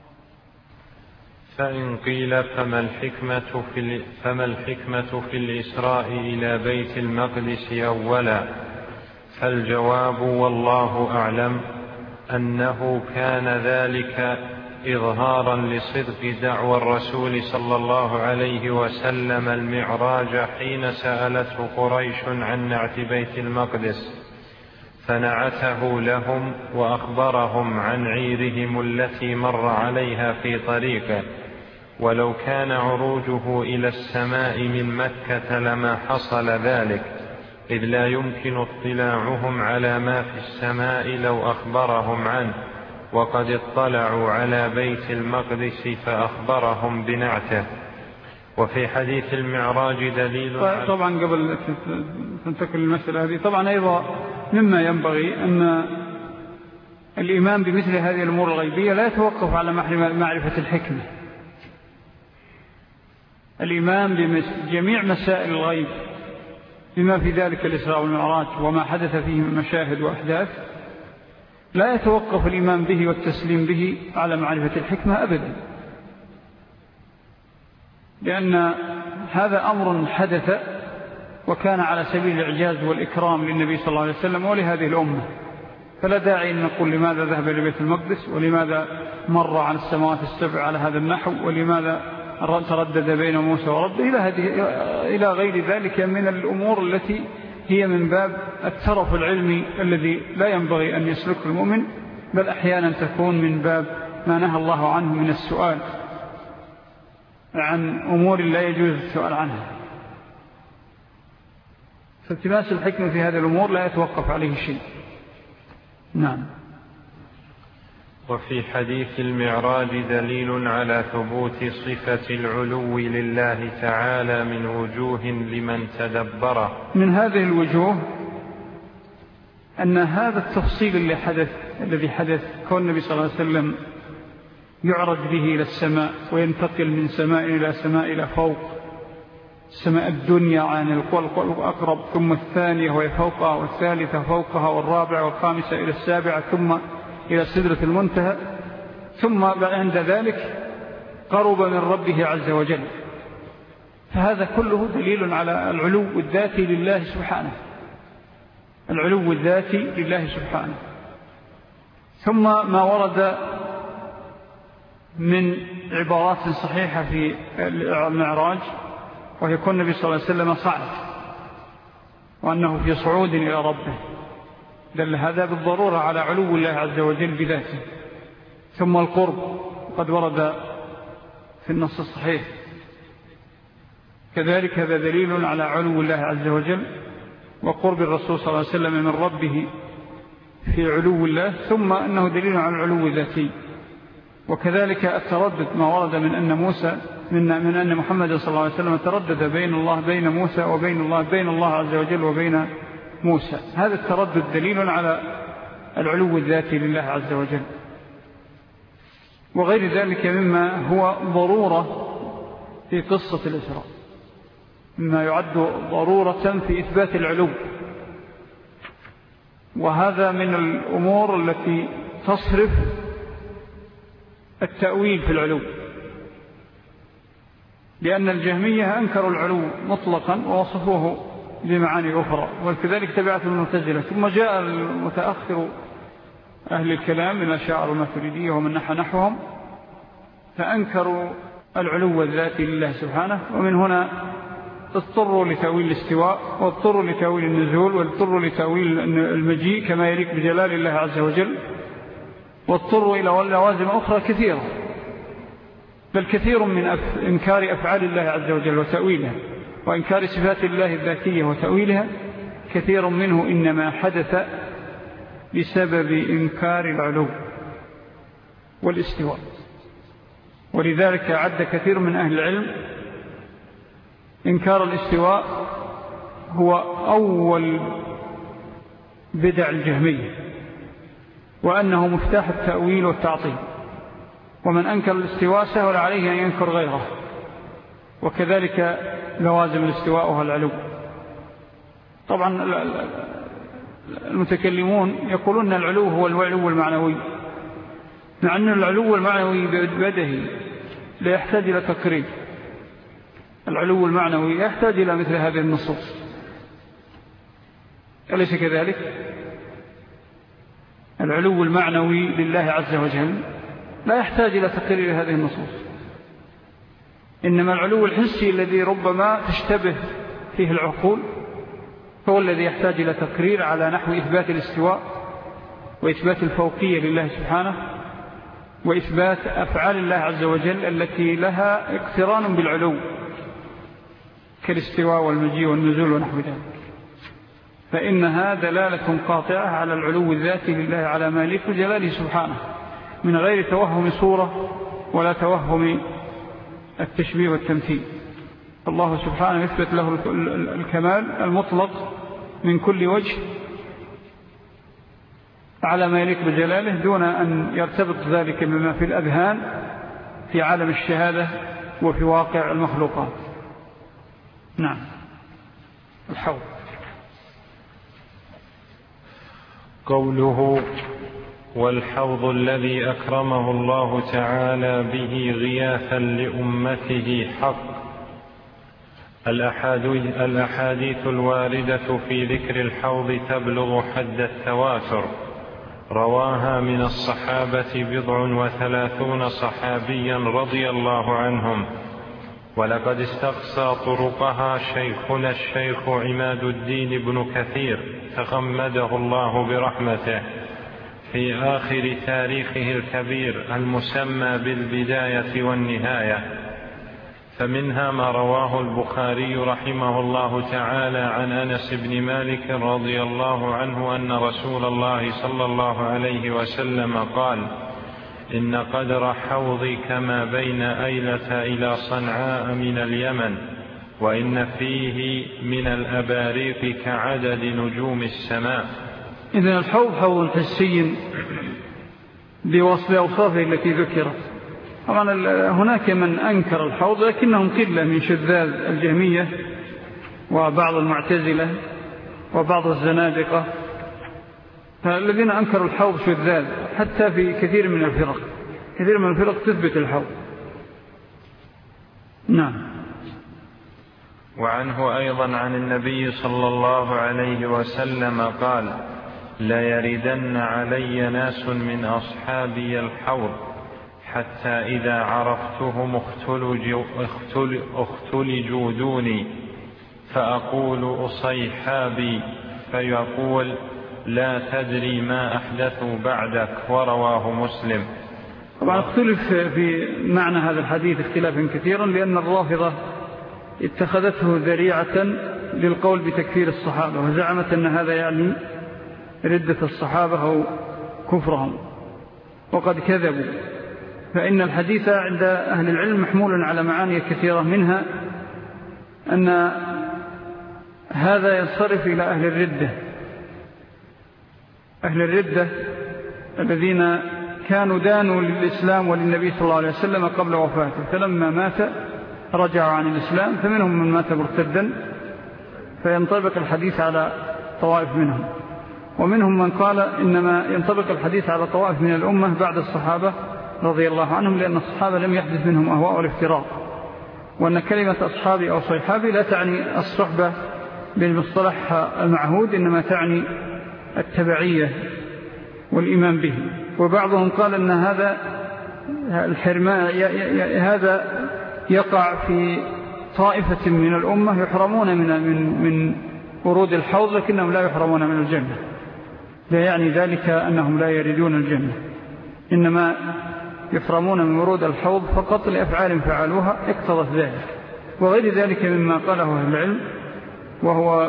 فإن قيل فما الحكمة في, فما الحكمة في الإسراء إلى بيت المقدس أولا؟ فالجواب والله أعلم أنه كان ذلك إظهارا لصدق دعوى الرسول صلى الله عليه وسلم المعراج حين سألته قريش عن نعت بيت المقدس، فنعته لهم وأخبرهم عن عيرهم التي مر عليها في طريقه. ولو كان عروجه إلى السماء من مكة لما حصل ذلك، إذ لا يمكن اطلاعهم على ما في السماء لو أخبرهم عنه، وقد اطلعوا على بيت المقدس فأخبرهم بنعته. وفي حديث المعراج دليل. طبعا قبل تنتقل المسألة هذه، طبعا أيضا مما ينبغي أن الإيمان بمثل هذه الأمور الغيبية لا يتوقف على معرفة الحكمة. الإيمان بجميع مسائل الغيب بما في ذلك الإسراء والمعراج وما حدث فيه من مشاهد وأحداث لا يتوقف الإيمان به والتسليم به على معرفة الحكمة أبدا، لأن هذا أمر حدث وكان على سبيل الإعجاز والإكرام للنبي صلى الله عليه وسلم ولهذه الأمة. فلا داعي أن نقول لماذا ذهب إلى بيت المقدس، ولماذا مر عن السماوات السبع على هذا النحو، ولماذا تردد بين موسى ورب، إلى غير ذلك من الأمور التي هي من باب الترف العلمي الذي لا ينبغي أن يسلك المؤمن، بل أحيانا تكون من باب ما نهى الله عنه من السؤال عن أمور لا يجوز السؤال عنها. فالتماس الحكمة في هذه الأمور لا يتوقف عليه شيء. نعم. وفي حديث المعراج دليل على ثبوت صفة العلو لله تعالى من وجوه لمن تدبره. من هذه الوجوه أن هذا التفصيل اللي حدث الذي حدث كون النبي صلى الله عليه وسلم يعرج به إلى السماء وينتقل من سماء إلى سماء إلى فوق السماء الدنيا عن الأقرب، ثم الثانية وهي فوقها، والثالثة فوقها، والرابعة والخامسة إلى السابعة، ثم إلى سدرة المنتهى، ثم عند ذلك قرب من ربه عز وجل. فهذا كله دليل على العلو الذاتي لله سبحانه، العلو الذاتي لله سبحانه. ثم ما ورد من عبارات صحيحة في المعراج، ويكون النبي صلى الله عليه وسلم صعد وأنه في صعود إلى ربه، دل هذا بالضرورة على علو الله عز وجل بذاته. ثم القرب قد ورد في النص الصحيح، كذلك هذا دليل على علو الله عز وجل وقرب الرسول صلى الله عليه وسلم من ربه في علو الله، ثم أنه دليل على العلو الذاتي. وكذلك التردد ما ورد من أن موسى من, من أن محمد صلى الله عليه وسلم تردد بين الله بين موسى وبين الله بين الله عز وجل وبين موسى، هذا التردد دليل على العلو الذاتي لله عز وجل. وغير ذلك مما هو ضرورة في قصة الإسراء، مما يعد ضرورة في إثبات العلو، وهذا من الأمور التي تصرف التأويل في العلو، لأن الجهمية أنكروا العلو مطلقا ووصفوه بمعاني أخرى، وكذلك تبعت المعتزلة. ثم جاء المتأخر أهل الكلام من الأشاعرة والماتريدية ومن نحى نحوهم فأنكروا العلو الذاتي لله سبحانه، ومن هنا اضطروا لتأويل الاستواء، واضطروا لتأويل النزول، واضطروا لتأويل المجيء كما يليق بجلال الله عز وجل، واضطروا إلى لوازم أخرى كثيرة، بل كثير من أف... إنكار أفعال الله عز وجل وتأويلها، وإنكار صفات الله الذاتية وتأويلها، كثير منه إنما حدث بسبب إنكار العلو والاستواء. ولذلك عد كثير من أهل العلم إنكار الاستواء هو أول بدع الجهمية، وأنه مفتاح التأويل والتعطيل، ومن أنكر الاستواء سهل عليه أن ينكر غيره، وكذلك لوازم الاستواء وهو العلو. طبعا المتكلمون يقولون العلو هو العلو المعنوي، مع أن العلو المعنوي بدهي لا يحتاج إلى تقريب، العلو المعنوي يحتاج إلى مثل هذه النصوص، أليس كذلك؟ العلو المعنوي لله عز وجل لا يحتاج إلى تقرير هذه النصوص، إنما العلو الحسي الذي ربما تشتبه فيه العقول هو الذي يحتاج إلى تقرير على نحو إثبات الاستواء وإثبات الفوقية لله سبحانه، وإثبات أفعال الله عز وجل التي لها اقتران بالعلو كالاستواء والمجيء والنزول ونحو ذلك، فإنها دلالة قاطعة على العلو الذاتي لله على ما يليق بجلاله سبحانه، من غير توهم صورة ولا توهم التشبيه والتمثيل. الله سبحانه يثبت له الكمال المطلق من كل وجه على ما يليق بجلاله، دون أن يرتبط ذلك بما في الأذهان في عالم الشهادة وفي واقع المخلوقات. نعم. الحوض. قوله والحوض الذي أكرمه الله تعالى به غياثا لأمته حق. الأحاديث الواردة في ذكر الحوض تبلغ حد التواتر، رواها من الصحابة بضع وثلاثون صحابيا رضي الله عنهم، ولقد استقصى طرقها شيخنا الشيخ عماد الدين بن كثير تغمده الله برحمته في آخر تاريخه الكبير المسمى بالبداية والنهاية، فمنها ما رواه البخاري رحمه الله تعالى عن أنس بن مالك رضي الله عنه أن رسول الله صلى الله عليه وسلم قال: إن قدر حوضي كما بين أيلة إلى صنعاء من اليمن، وإن فيه من الأباريق كعدد نجوم السماء. إذن الحوض حوض حسي بوصف أوصافه التي ذكرت. طبعا هناك من أنكر الحوض لكنهم قلة من شذاذ الجهمية وبعض المعتزلة وبعض الزنادقة، فالذين أنكروا الحوض شذاذ حتى في كثير من الفرق، كثير من الفرق تثبت الحوض. نعم. وعنه أيضا عن النبي صلى الله عليه وسلم قال: لا يردن علي ناس من أصحابي الحوض حتى إذا عرفتهم اختلجوا دوني فأقول أصيحابي، فيقول: لا تدري ما أحدثوا بعدك. ورواه مسلم. طبعا اختلف في معنى هذا الحديث اختلافا كثيرا، لأن الرافضة اتخذته ذريعة للقول بتكفير الصحابة، وزعمت أن هذا يعني ردة الصحابة أو كفرهم، وقد كذبوا. فإن الحديث عند أهل العلم محمول على معاني كثيرة، منها أن هذا ينصرف إلى أهل الردة، أهل الردة الذين كانوا دانوا للإسلام وللنبي صلى الله عليه وسلم قبل وفاته، فلما مات رجعوا عن الإسلام، فمنهم من مات مرتدا، فينطبق الحديث على طوائف منهم. ومنهم من قال إنما ينطبق الحديث على طوائف من الأمة بعد الصحابة رضي الله عنهم، لأن الصحابة لم يحدث منهم أهواء والافتراض، وأن كلمة أصحابي أو صيحابي لا تعني الصحبة بالمصطلح المعهود، إنما تعني التبعية والإيمان به. وبعضهم قال أن هذا الحرمان هذا يقع في طائفة من الأمة يحرمون من من من ورود الحوض، لكنهم لا يحرمون من الجنة. لا يعني ذلك أنهم لا يريدون الجنة، إنما يحرمون من ورود الحوض فقط لأفعال فعلوها اقتضت ذلك، وغير ذلك مما قاله أهل العلم، وهو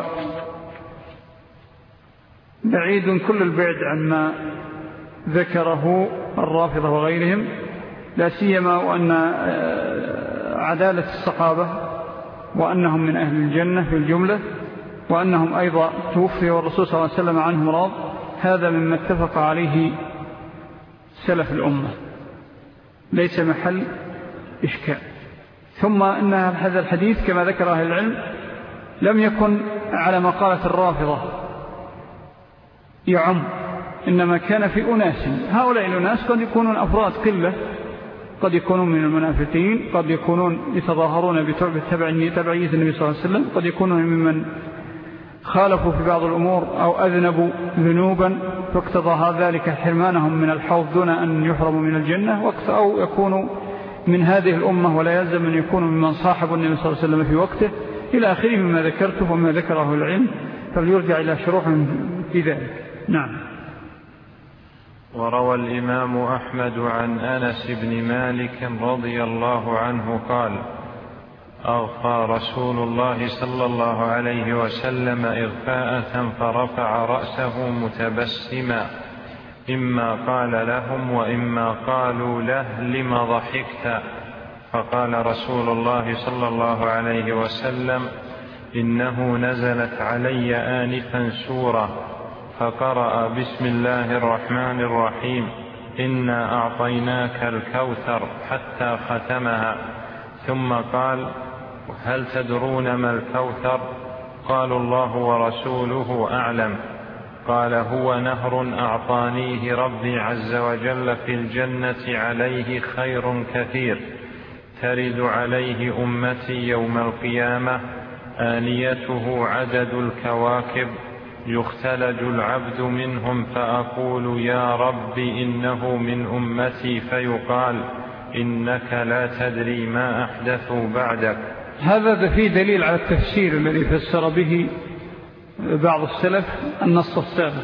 بعيد كل البعد عما ذكره الرافضة وغيرهم، لا سيما وأن عدالة الصحابة وأنهم من أهل الجنة في الجملة، وأنهم أيضا توفي والرسول صلى الله عليه وسلم عنهم راض، هذا مما اتفق عليه سلف الأمة، ليس محل إشكال. ثم إن هذا الحديث كما ذكر أهل العلم لم يكن على مقالة الرافضة يعم، إنما كان في أناس، هؤلاء الأناس قد يكونون أفراد قلة، قد يكونون من المنافقين، قد يكونون يتظاهرون بتبعية النبي صلى الله عليه وسلم، قد يكونون ممن خالفوا في بعض الأمور أو أذنبوا ذنوبا فاقتضى ذلك حرمانهم من الحوض دون أن يحرموا من الجنة، أو يكونوا من هذه الأمة ولا يلزم أن يكونوا ممن صاحبوا النبي صلى الله عليه وسلم في وقته، إلى آخره مما ذكرته وما ذكره العلم، فليرجع إلى شروح في ذلك. نعم. وروى الإمام أحمد عن أنس بن مالك رضي الله عنه قال: أغفى رسول الله صلى الله عليه وسلم إغفاءة فرفع رأسه متبسما، إما قال لهم وإما قالوا له: لما ضحكت؟ فقال رسول الله صلى الله عليه وسلم: إنه نزلت علي آنفا سورة، فقرأ بسم الله الرحمن الرحيم إنا أعطيناك الكوثر حتى ختمها، ثم قال: هل تدرون ما الكوثر؟ قالوا: الله ورسوله أعلم. قال: هو نهر أعطانيه ربي عز وجل في الجنة عليه خير كثير، ترد عليه أمتي يوم القيامة، آنيته عدد الكواكب، يختلج العبد منهم فأقول: يا رب إنه من أمتي، فيقال: إنك لا تدري ما أحدثوا بعدك. هذا فيه دليل على التفسير الذي فسر به بعض السلف النص السابق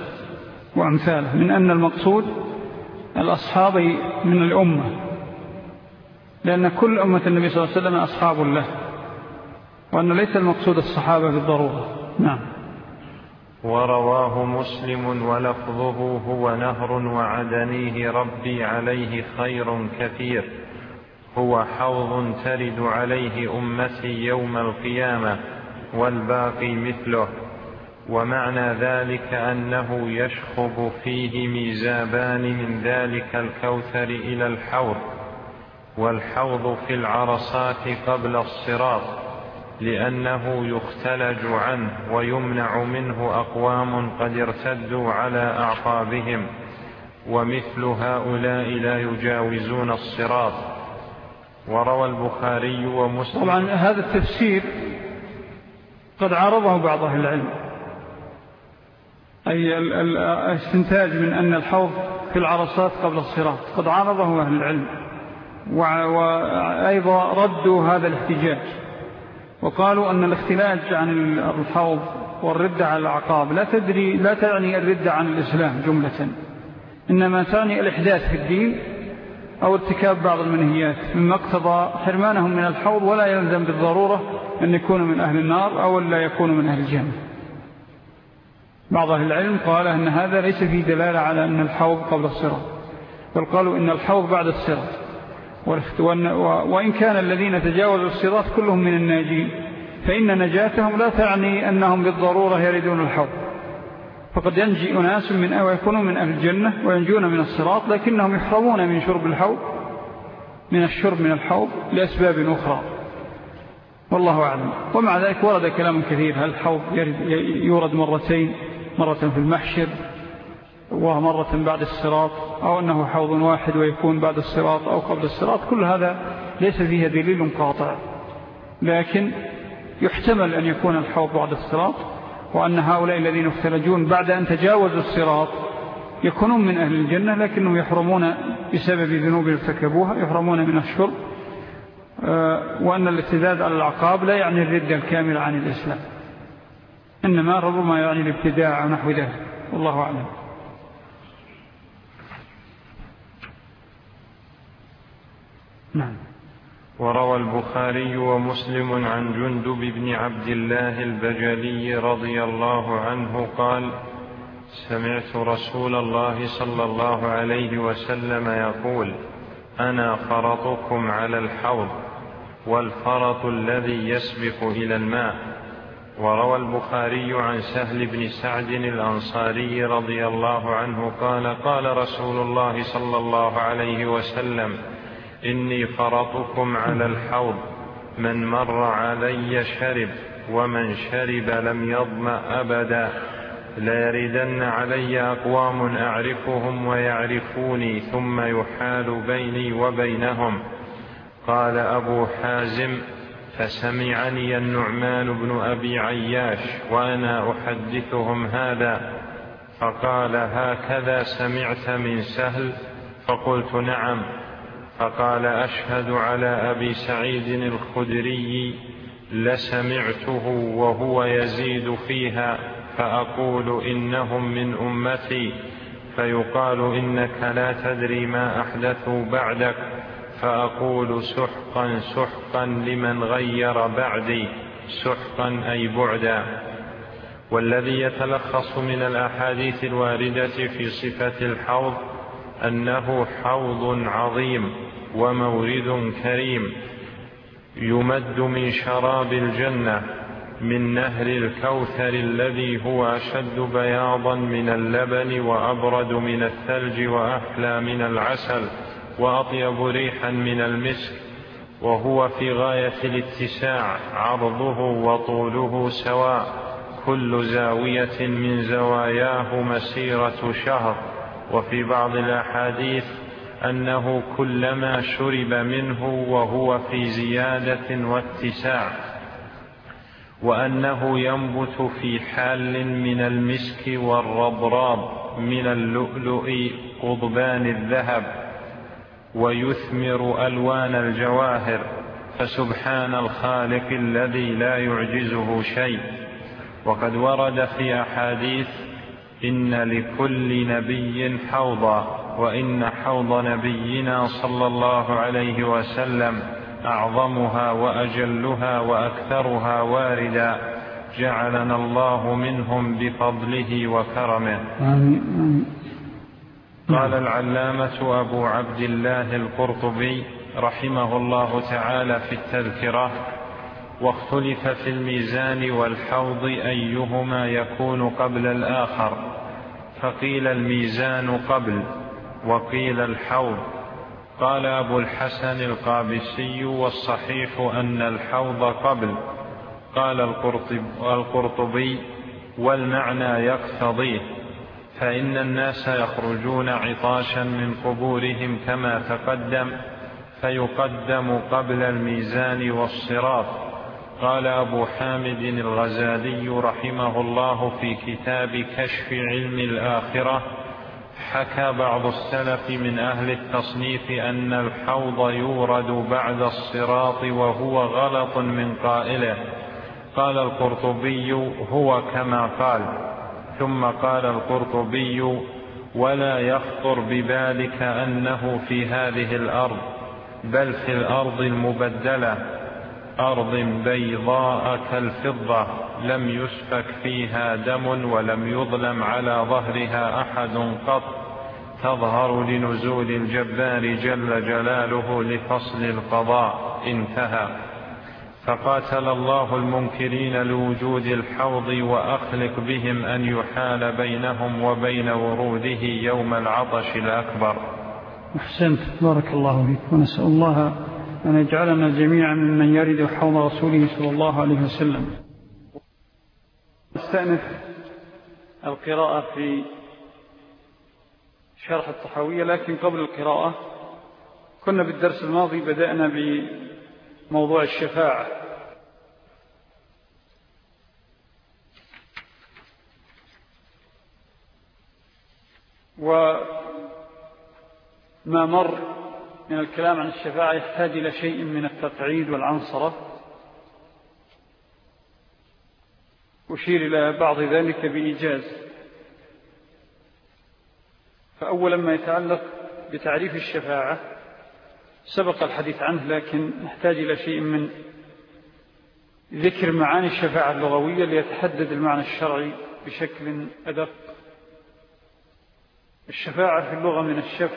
وأمثاله، من أن المقصود الأصحاب من الأمة، لأن كل أمة النبي صلى الله عليه وسلم أصحاب له، وأن ليس المقصود الصحابة بالضرورة. نعم. ورواه مسلم ولفظه هو نهر وعدنيه ربي عليه خير كثير، هو حوض ترد عليه أمتي يوم القيامة والباقي مثله. ومعنى ذلك أنه يشخب فيه ميزابان من ذلك الكوثر إلى الحوض، والحوض في العرصات قبل الصراط، لأنه يختلج عنه ويمنع منه أقوام قد ارتدوا على أعقابهم، ومثل هؤلاء لا يجاوزون الصراط. وروى البخاري ومسلم. طبعا هذا التفسير قد عارضه بعض أهل العلم، أي الاستنتاج من أن الحوض في العرصات قبل الصراط قد عارضه أهل العلم، وأيضا ردوا هذا الاحتجاج وقالوا أن الاختلاج عن الحوض والردة على الأعقاب لا تدري لا تعني الردة عن الإسلام جملة، إنما تعني الإحداث في الدين أو ارتكاب بعض المنهيات، مما اقتضى حرمانهم من الحوض، ولا يلزم بالضرورة أن يكونوا من أهل النار أو لا يكونوا من أهل الجنة. بعض أهل العلم قال أن هذا ليس فيه دلالة على أن الحوض قبل الصراط، بل قالوا إن الحوض بعد الصراط، وإن كان الذين تجاوزوا الصراط كلهم من الناجين، فإن نجاتهم لا تعني أنهم بالضرورة يردون الحوض، فقد ينجي أناس من أو يكونوا من أهل الجنة وينجون من الصراط، لكنهم يحرمون من شرب الحوض من الشرب من الحوض لأسباب أخرى، والله أعلم. ومع ذلك ورد كلام كثير، هل الحوض يورد مرتين، مرة في المحشر ومرة بعد الصراط، أو أنه حوض واحد ويكون بعد الصراط أو قبل الصراط، كل هذا ليس فيه دليل قاطع، لكن يحتمل أن يكون الحوض بعد الصراط، وأن هؤلاء الذين اختلجون بعد أن تجاوزوا الصراط يكونون من أهل الجنة، لكنهم يحرمون بسبب ذنوب ارتكبوها، يحرمون من الشرب، وأن الارتداد على العقاب لا يعني الردة الكاملة عن الإسلام، إنما ربما يعني الابتداع ونحو ذلك، والله أعلم. نعم. وروى البخاري ومسلم عن جندب بن عبد الله البجلي رضي الله عنه قال: سمعت رسول الله صلى الله عليه وسلم يقول: أنا فرطكم على الحوض، والفرط الذي يسبق إلى الماء. وروى البخاري عن سهل بن سعد الأنصاري رضي الله عنه قال: قال رسول الله صلى الله عليه وسلم: إني فرطكم على الحوض، من مر علي شرب، ومن شرب لم يظمأ أبدا، ليردن علي أقوام أعرفهم ويعرفوني، ثم يحال بيني وبينهم. قال أبو حازم: فسمعني النعمان بن أبي عياش وأنا أحدثهم هذا، فقال: هكذا سمعت من سهل؟ فقلت: نعم. فقال: أشهد على أبي سعيد الخدري لسمعته وهو يزيد فيها، فأقول: إنهم من أمتي، فيقال: إنك لا تدري ما أحدثوا بعدك، فأقول: سحقا سحقا لمن غير بعدي، سحقا أي بعدا. والذي يتلخص من الأحاديث الواردة في صفة الحوض أنه حوض عظيم ومورد كريم، يمد من شراب الجنة، من نهر الكوثر الذي هو أشد بياضا من اللبن وأبرد من الثلج وأحلى من العسل وأطيب ريحا من المسك، وهو في غاية الاتساع، عرضه وطوله سواء، كل زاوية من زواياه مسيرة شهر. وفي بعض الأحاديث أنه كلما شرب منه وهو في زيادة واتساع، وأنه ينبت في حال من المسك والرضراب، من اللؤلؤ قضبان الذهب، ويثمر ألوان الجواهر، فسبحان الخالق الذي لا يعجزه شيء. وقد ورد في أحاديث: إن لكل نبي حوضا، وإن حوض نبينا صلى الله عليه وسلم أعظمها وأجلها وأكثرها واردا، جعلنا الله منهم بفضله وكرمه. آمين. قال العلامة أبو عبد الله القرطبي رحمه الله تعالى في التذكرة: واختلف في الميزان والحوض أيهما يكون قبل الآخر، فقيل الميزان قبل، وقيل الحوض. قال أبو الحسن القابسي: والصحيح أن الحوض قبل. قال القرطبي: والمعنى يقتضيه، فإن الناس يخرجون عطاشا من قبورهم كما تقدم، فيقدم قبل الميزان والصراط. قال أبو حامد الغزالي رحمه الله في كتاب كشف علم الآخرة: حكى بعض السلف من أهل التصنيف أن الحوض يورد بعد الصراط، وهو غلط من قائله. قال القرطبي: هو كما قال. ثم قال القرطبي: ولا يخطر ببالك أنه في هذه الأرض، بل في الأرض المبدلة، أرض بيضاء كالفضة، لم يسفك فيها دم ولم يظلم على ظهرها أحد قط، تظهر لنزول الجبار جل جلاله لفصل القضاء. انتهى. فقاتل الله المنكرين لوجود الحوض، وأخلق بهم أن يحال بينهم وبين وروده يوم العطش الأكبر. أحسنت، بارك الله فيك، ونسأل الله أن يجعلنا جميعا ممن يرد حوض رسوله صلى الله عليه وسلم. نستأنف القراءة في شرح الطحاوية، لكن قبل القراءة كنا بالدرس الماضي بدأنا بموضوع الشفاعة، وما مر من الكلام عن الشفاعة يحتاج إلى شيء من التقعيد والعنصرة. أشير إلى بعض ذلك بإيجاز. فأولا ما يتعلق بتعريف الشفاعة سبق الحديث عنه، لكن نحتاج إلى شيء من ذكر معاني الشفاعة اللغوية ليتحدد المعنى الشرعي بشكل أدق. الشفاعة في اللغة من الشفع،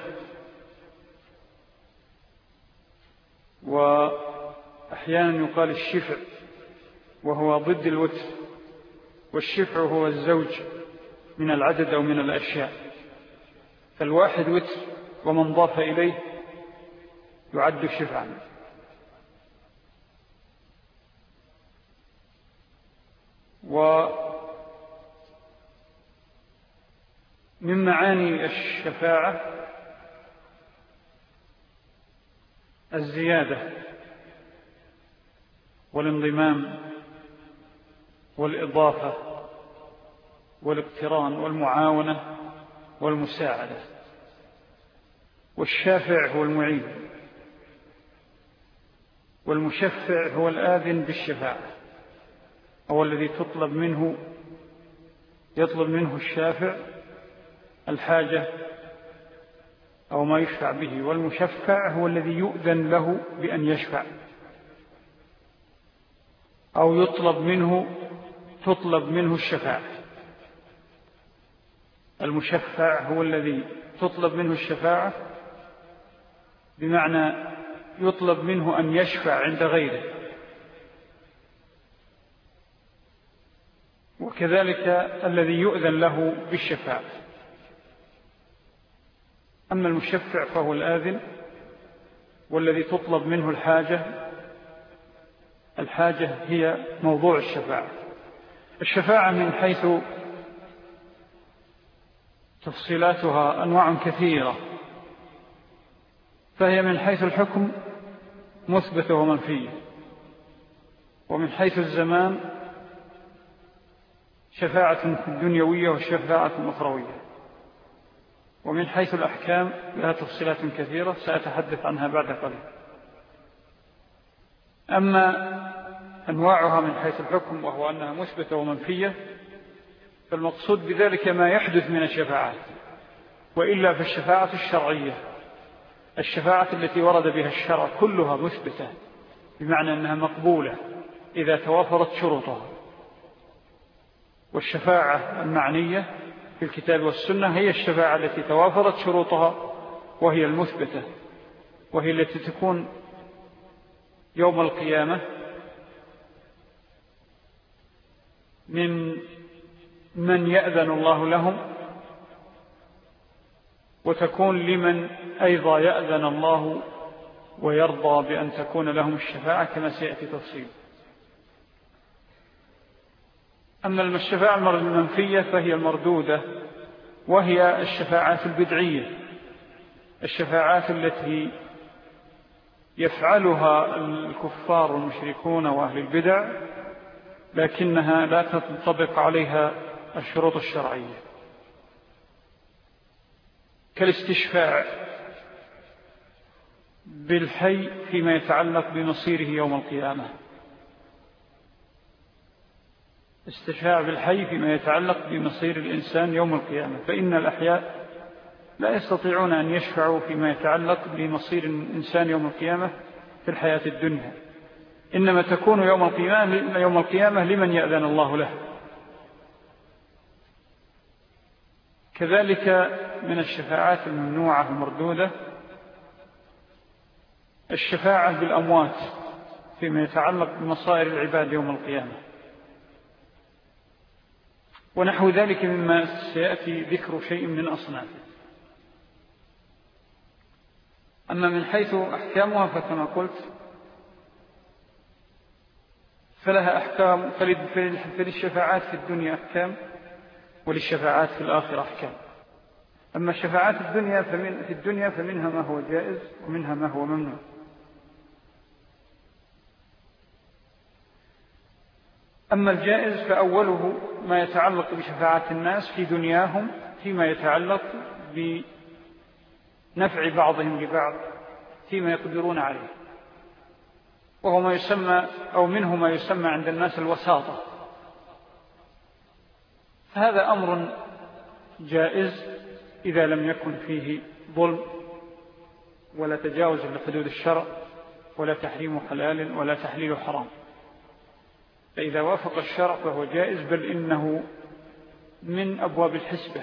وأحيانا يقال الشفع وهو ضد الوتر، والشفع هو الزوج من العدد أو من الأشياء، فالواحد وتر ومن ضاف إليه يعد شفعا. ومن معاني الشفاعة الزيادة والانضمام والإضافة والاقتران والمعاونة والمساعدة. والشافع هو المعين، والمشفع هو الآذن بالشفاعة، هو الذي تطلب منه يطلب منه الشافع الحاجة أو ما يشفع به، والمشفع هو الذي يؤذن له بأن يشفع أو يطلب منه تطلب منه الشفاعة. المشفع هو الذي تطلب منه الشفاعة، بمعنى يطلب منه أن يشفع عند غيره، وكذلك الذي يؤذن له بالشفاعة. أما المشفع فهو الآذن، والذي تطلب منه الحاجة. الحاجة هي موضوع الشفاعة. الشفاعة من حيث تفصيلاتها أنواع كثيرة، فهي من حيث الحكم مثبتة ومنفية، ومن حيث الزمان شفاعة دنيوية وشفاعة أخروية، ومن حيث الأحكام لها تفصيلات كثيرة سأتحدث عنها بعد قليل. أما أنواعها من حيث الحكم، وهو أنها مثبتة ومنفية، فالمقصود بذلك ما يحدث من الشفاعات، وإلا فالشفاعة الشرعية، الشفاعة التي ورد بها الشرع كلها مثبتة، بمعنى أنها مقبولة إذا توافرت شروطها. والشفاعة المعنية في الكتاب والسنة هي الشفاعة التي توافرت شروطها، وهي المثبتة، وهي التي تكون يوم القيامة من من يأذن الله لهم، وتكون لمن أيضا يأذن الله ويرضى بأن تكون لهم الشفاعة كما سيأتي تفصيل. أما الشفاعة المنفية فهي المردودة، وهي الشفاعات البدعية، الشفاعات التي يفعلها الكفار والمشركون وأهل البدع، لكنها لا تنطبق عليها الشروط الشرعية، كالاستشفاع بالحي فيما يتعلق بمصيره يوم القيامة، استشفاع بالحي فيما يتعلق بمصير الإنسان يوم القيامة، فإن الأحياء لا يستطيعون أن يشفعوا فيما يتعلق بمصير الإنسان يوم القيامة في الحياة الدنيا، إنما تكون يوم القيامة, يوم القيامة لمن يأذن الله له. كذلك من الشفاعات الممنوعة المردودة الشفاعة بالأموات فيما يتعلق بمصائر العباد يوم القيامة، ونحو ذلك مما سيأتي ذكر شيء من أصنافه. أما من حيث أحكامها فكما قلت فلها أحكام، فللشفاعات في الدنيا أحكام، وللشفاعات في الآخرة أحكام. أما الشفاعات الدنيا فمن في الدنيا فمنها ما هو جائز ومنها ما هو ممنوع. أما الجائز فأوله ما يتعلق بشفاعة الناس في دنياهم فيما يتعلق بنفع بعضهم لبعض فيما يقدرون عليه، وهو ما يسمى أو منه ما يسمى عند الناس الوساطة. فهذا أمر جائز إذا لم يكن فيه ظلم ولا تجاوز لحدود الشرع ولا تحريم حلال ولا تحليل حرام، فإذا وافق الشرع فهو جائز، بل إنه من أبواب الحسبة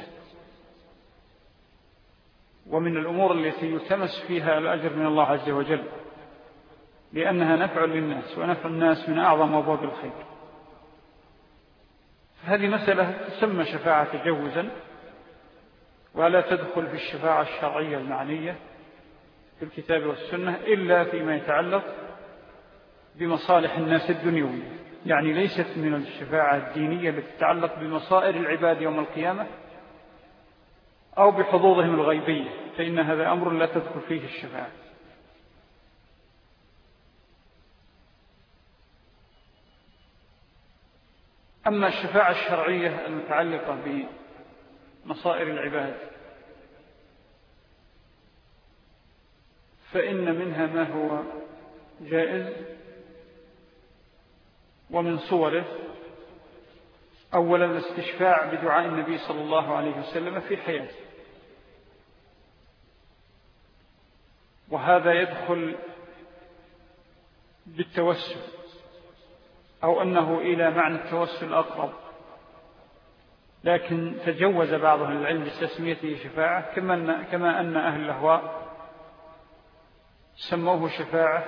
ومن الأمور التي يلتمس فيها الأجر من الله عز وجل، لأنها نفع للناس، ونفع الناس من أعظم أبواب الخير. هذه مسألة تسمى شفاعة تجوزا، ولا تدخل في الشفاعة الشرعية المعنية في الكتاب والسنة إلا فيما يتعلق بمصالح الناس الدنيوية، يعني ليست من الشفاعة الدينية التي تتعلق بمصائر العباد يوم القيامة أو بحظوظهم الغيبية، فإن هذا أمر لا تدخل فيه الشفاعة. أما الشفاعة الشرعية المتعلقة بمصائر العباد فإن منها ما هو جائز، ومن صوره أولا الاستشفاع بدعاء النبي صلى الله عليه وسلم في حياته، وهذا يدخل بالتوسل، أو أنه إلى معنى التوسل أقرب، لكن تجوز بعض أهل العلم بتسميته شفاعة، كما أن أهل الأهواء سموه شفاعة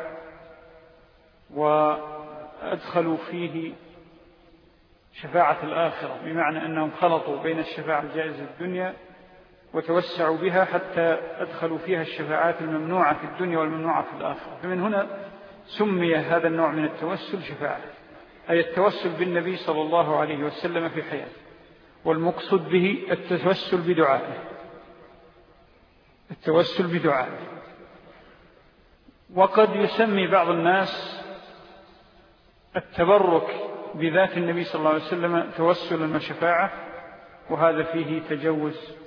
وأدخلوا فيه شفاعة الآخرة، بمعنى أنهم خلطوا بين الشفاعة الجائزة الدنيا وتوسعوا بها حتى أدخلوا فيها الشفاعات الممنوعة في الدنيا والممنوعة في الآخرة. فمن هنا سمي هذا النوع من التوسل شفاعة، أي التوسل بالنبي صلى الله عليه وسلم في حياته، والمقصود به التوسل بدعائه، التوسل بدعائه. وقد يسمي بعض الناس التبرك بذات النبي صلى الله عليه وسلم توسلا وشفاعة، وهذا فيه تجوز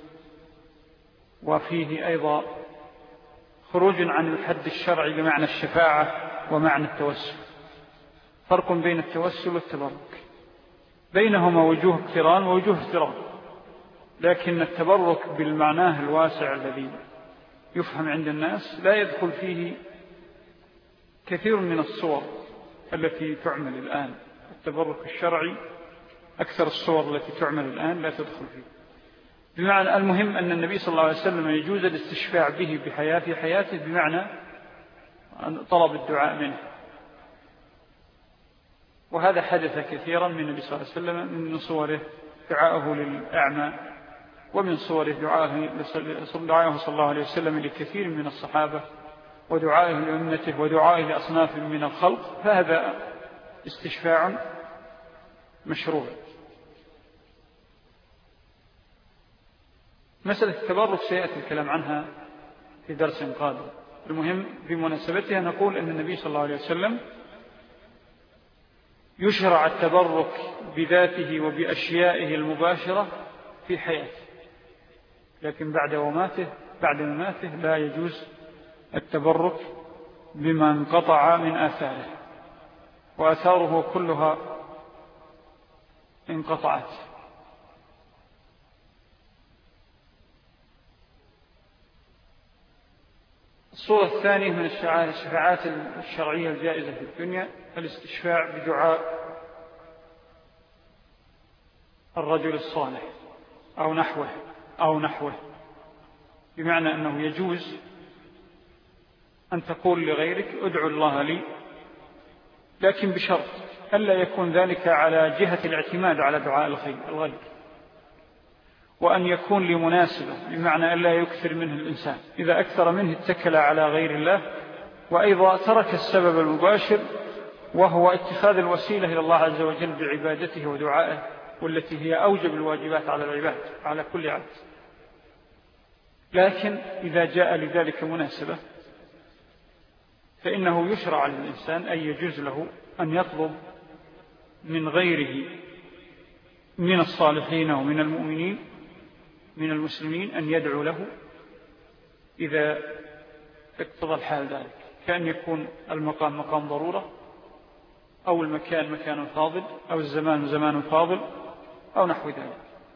وفيه أيضا خروج عن الحد الشرعي بمعنى الشفاعة ومعنى التوسل. فرق بين التوسل والتبرك. بينهما وجوه اقتران ووجوه افتراق، لكن التبرك بالمعناه الواسع الذي يفهم عند الناس لا يدخل فيه كثير من الصور التي تعمل الآن. التبرك الشرعي أكثر الصور التي تعمل الآن لا تدخل فيه. بمعنى المهم أن النبي صلى الله عليه وسلم يجوز الاستشفاع به بحياة في حياته، بمعنى طلب الدعاء منه، وهذا حدث كثيرا من النبي صلى الله عليه وسلم. من صوره دعاءه للأعمى، ومن صوره دعاءه صلى الله عليه وسلم لكثير من الصحابة، ودعائه لأمته، ودعائه لأصناف من الخلق، فهذا استشفاع مشروع. مسألة التبرك سيأتي الكلام عنها في درس قادم. المهم بمناسبتها نقول أن النبي صلى الله عليه وسلم يشرع التبرك بذاته وبأشيائه المباشرة في حياته، لكن بعد وماته بعد مماته لا يجوز التبرك بما انقطع من آثاره، وآثاره كلها انقطعت. الصورة الثانية من الشفاعات الشرعية الجائزة في الدنيا الاستشفاع بدعاء الرجل الصالح أو نحوه أو نحوه بمعنى أنه يجوز أن تقول لغيرك ادعو الله لي، لكن بشرط ألا يكون ذلك على جهة الاعتماد على دعاء الغير، وأن يكون لمناسبة، بمعنى ألا يكثر منه الإنسان. إذا أكثر منه اتكل على غير الله، وأيضا ترك السبب المباشر وهو اتخاذ الوسيلة إلى الله عز وجل بعبادته ودعائه، والتي هي أوجب الواجبات على العباد على كل عبد. لكن إذا جاء لذلك مناسبة فإنه يشرع للإنسان أن يجوز له أن يطلب من غيره من الصالحين ومن المؤمنين من المسلمين أن يدعو له إذا اقتضى الحال ذلك، كأن يكون المقام مقام ضرورة، أو المكان مكان فاضل، أو الزمان زمان فاضل، أو نحو ذلك.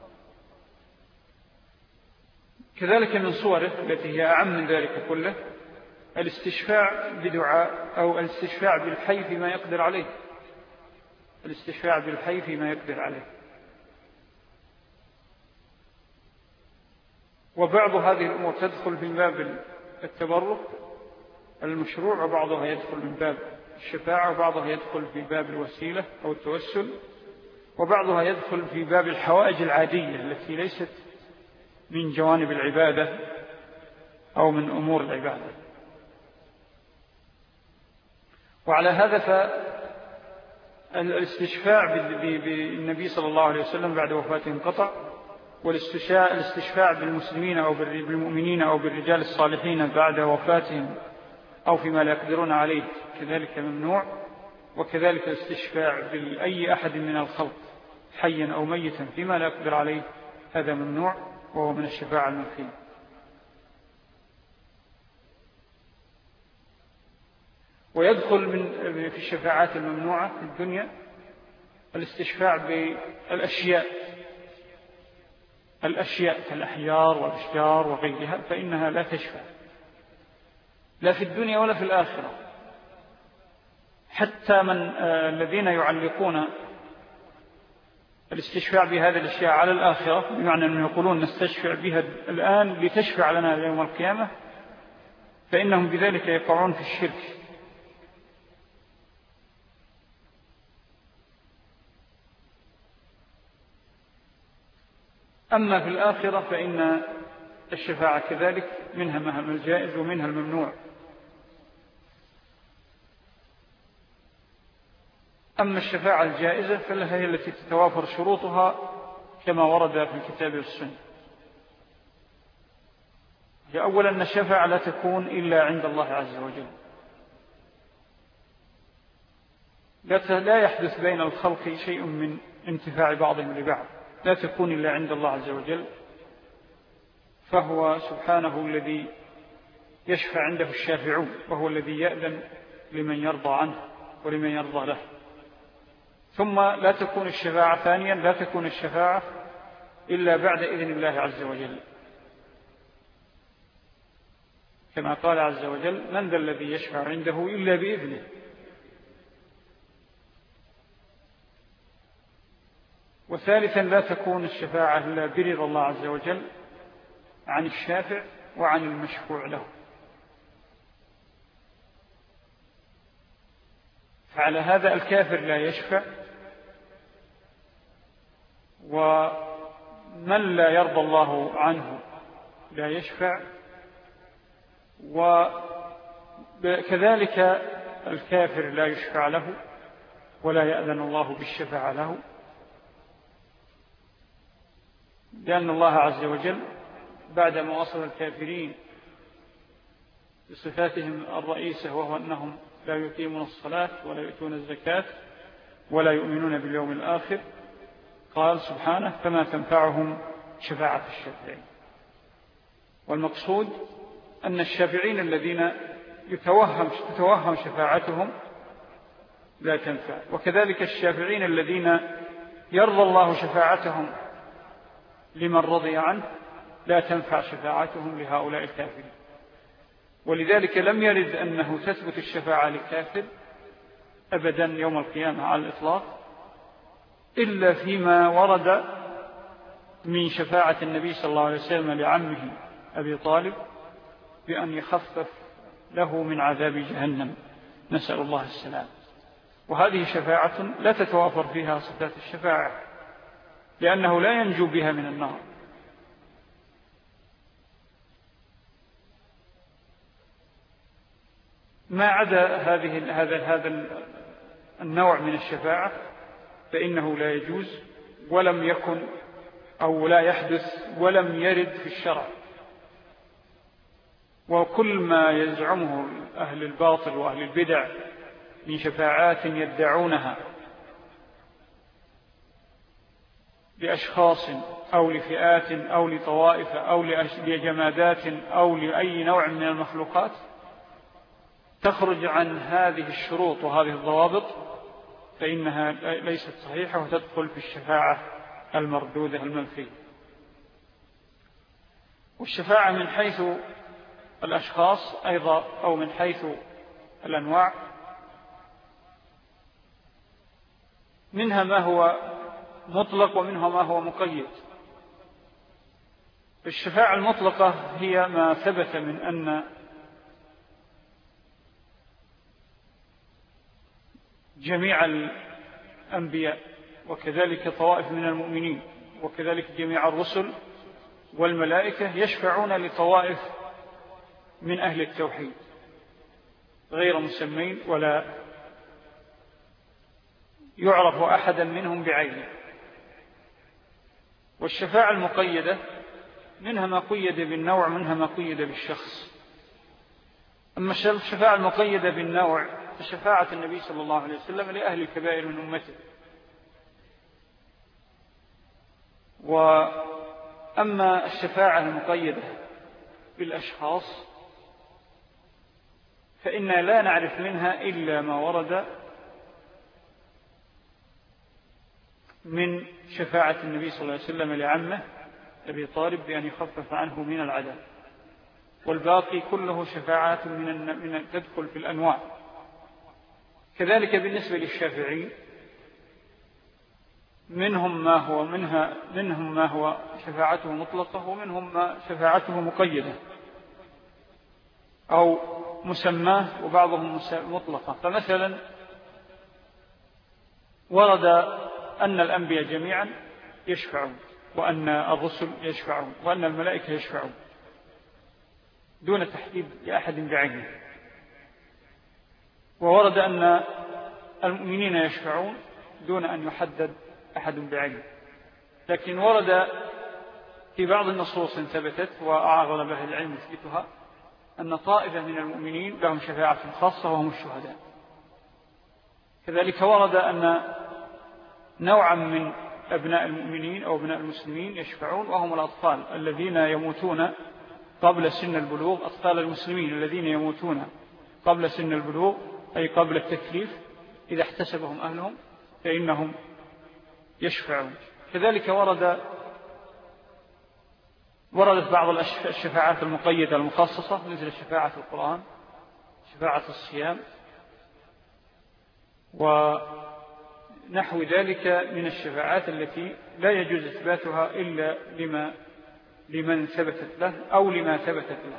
كذلك من صوره التي هي أعم من ذلك كله الاستشفاع بدعاء أو الاستشفاع بالحي فيما يقدر عليه، الاستشفاع بالحي فيما يقدر عليه. وبعض هذه الأمور تدخل من باب التبرك المشروع، وبعضها يدخل من باب الشفاعة، وبعضها يدخل في باب الوسيلة أو التوسل، وبعضها يدخل في باب الحوائج العادية التي ليست من جوانب العبادة أو من أمور العبادة. وعلى هذا فالاستشفاع بالنبي صلى الله عليه وسلم بعد وفاته انقطع، والاستشفاع بالمسلمين أو بالمؤمنين أو بالرجال الصالحين بعد وفاتهم أو فيما لا يقدرون عليه كذلك ممنوع، وكذلك الاستشفاع بأي أحد من الخلق حيا أو ميتا فيما لا يقدر عليه هذا ممنوع، وهو من الشفاعة المنفية. ويدخل من في الشفاعات الممنوعة في الدنيا الاستشفاع بالأشياء الأشياء كالأحجار والأشجار وغيرها، فإنها لا تشفع لا في الدنيا ولا في الآخرة. حتى من الذين يعلقون الاستشفاع بهذه الأشياء على الآخرة، بمعنى أنهم يقولون نستشفع بها الآن لتشفع لنا يوم القيامة، فإنهم بذلك يقعون في الشرك. أما في الآخرة فإن الشفاعة كذلك منها الجائز ومنها الممنوع. أما الشفاعة الجائزة فلها هي التي تتوافر شروطها كما ورد في الكتاب والسنة. أولا أن الشفاعة لا تكون إلا عند الله عز وجل، لا يحدث بين الخلق شيء من انتفاع بعضهم لبعض، لا تكون إلا عند الله عز وجل، فهو سبحانه الذي يشفع عنده الشافعون، وهو الذي يأذن لمن يرضى عنه ولمن يرضى له. ثم لا تكون الشفاعة ثانيا لا تكون الشفاعة إلا بعد إذن الله عز وجل، كما قال عز وجل: من ذا الذي يشفع عنده إلا بإذنه. وثالثا لا تكون الشفاعة إلا برضا الله عز وجل عن الشافع وعن المشفوع له. فعلى هذا الكافر لا يشفع، ومن لا يرضى الله عنه لا يشفع، وكذلك الكافر لا يشفع له ولا يأذن الله بالشفاعة له، لأن الله عز وجل بعدما وصف الكافرين بصفاتهم الرئيسة، وهو أنهم لا يقيمون الصلاة ولا يؤتون الزكاة ولا يؤمنون باليوم الآخر، قال سبحانه: فما تنفعهم شفاعة الشافعين. والمقصود أن الشافعين الذين يتوهم تتوهم شفاعتهم لا تنفع، وكذلك الشافعين الذين يرضى الله شفاعتهم لمن رضي عنه لا تنفع شفاعتهم لهؤلاء الكافرين. ولذلك لم يرد أنه تثبت الشفاعة للكافر أبدا يوم القيامة على الإطلاق، إلا فيما ورد من شفاعة النبي صلى الله عليه وسلم لعمه أبي طالب بأن يخفف له من عذاب جهنم، نسأل الله السلام. وهذه شفاعة لا تتوافر فيها صفات الشفاعة، لأنه لا ينجو بها من النار. ما عدا هذه هذا هذا النوع من الشفاعة فإنه لا يجوز، ولم يكن أو لا يحدث ولم يرد في الشرع. وكل ما يزعمه أهل الباطل وأهل البدع من شفاعات يدعونها لأشخاص أو لفئات أو لطوائف أو لجمادات أو لأي نوع من المخلوقات تخرج عن هذه الشروط وهذه الضوابط، فإنها ليست صحيحة وتدخل في الشفاعة المردودة المنفية. والشفاعة من حيث الأشخاص أيضا أو من حيث الأنواع منها ما هو مطلق ومنها ما هو مقيد. الشفاعة المطلقة هي ما ثبت من أن جميع الأنبياء وكذلك طوائف من المؤمنين وكذلك جميع الرسل والملائكة يشفعون لطوائف من أهل التوحيد غير مسمين ولا يعرف أحدا منهم بعينه. والشفاعة المقيدة منها ما قيد بالنوع منها ما قيد بالشخص. أما الشفاعة المقيدة بالنوع فشفاعة النبي صلى الله عليه وسلم لأهل الكبائر من أمته. وأما الشفاعة المقيدة بالأشخاص فإنا لا نعرف منها إلا ما ورد من شفاعة النبي صلى الله عليه وسلم لعمه أبي طالب بأن يخفف عنه من العذاب، والباقي كله شفاعات من من تدخل في الأنواع. كذلك بالنسبة للشافعين منهم ما هو منها منهم ما هو شفاعته مطلقة ومنهم ما شفاعته مقيدة أو مسماه وبعضهم مطلقة. فمثلا ورد أن الأنبياء جميعا يشفعون وأن الرسل يشفعون وأن الملائكة يشفعون دون تحديد لأحد بعينه. وورد أن المؤمنين يشفعون دون أن يحدد أحد بعينه. لكن ورد في بعض النصوص ثبتت وأعرض بها العلم يثبتها أن طائفة من المؤمنين لهم شفاعة خاصة وهم الشهداء. كذلك ورد أن نوعا من أبناء المؤمنين أو أبناء المسلمين يشفعون وهم الأطفال الذين يموتون قبل سن البلوغ، أطفال المسلمين الذين يموتون قبل سن البلوغ أي قبل التكليف إذا احتسبهم أهلهم فإنهم يشفعون. كذلك ورد وردت بعض الشفاعات المقيدة المخصصة مثل شفاعة القرآن، شفاعة الصيام، ونحو ذلك من الشفاعات التي لا يجوز إثباتها إلا لما لمن ثبتت له أو لما ثبتت له.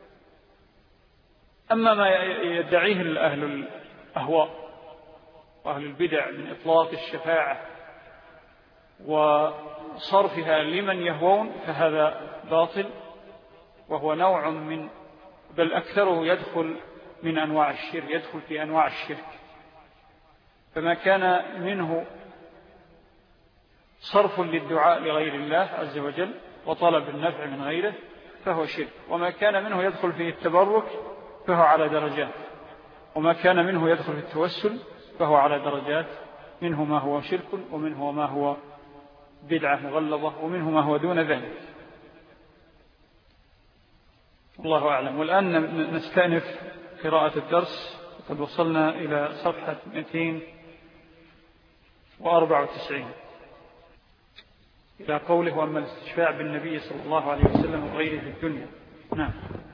أما ما يدعيه أهل الأهواء وأهل البدع من إطلاق الشفاعة وصرفها لمن يهوون فهذا باطل، وهو نوع من بل أكثره يدخل من أنواع الشرك، يدخل في أنواع الشرك. فما كان منه صرف للدعاء لغير الله عز وجل وطلب النفع من غيره فهو شرك، وما كان منه يدخل فيه التبرك فهو على درجات، وما كان منه يدخل في التوسل فهو على درجات، منه ما هو شرك ومنه ما هو بدعة مغلظة ومنه ما هو دون ذلك. الله أعلم. والآن نستأنف قراءة الدرس، قد وصلنا إلى صفحة مئتين وأربعة وتسعين إلى قوله: وأما الاستشفاع بالنبي صلى الله عليه وسلم وغيره في الدنيا. نعم.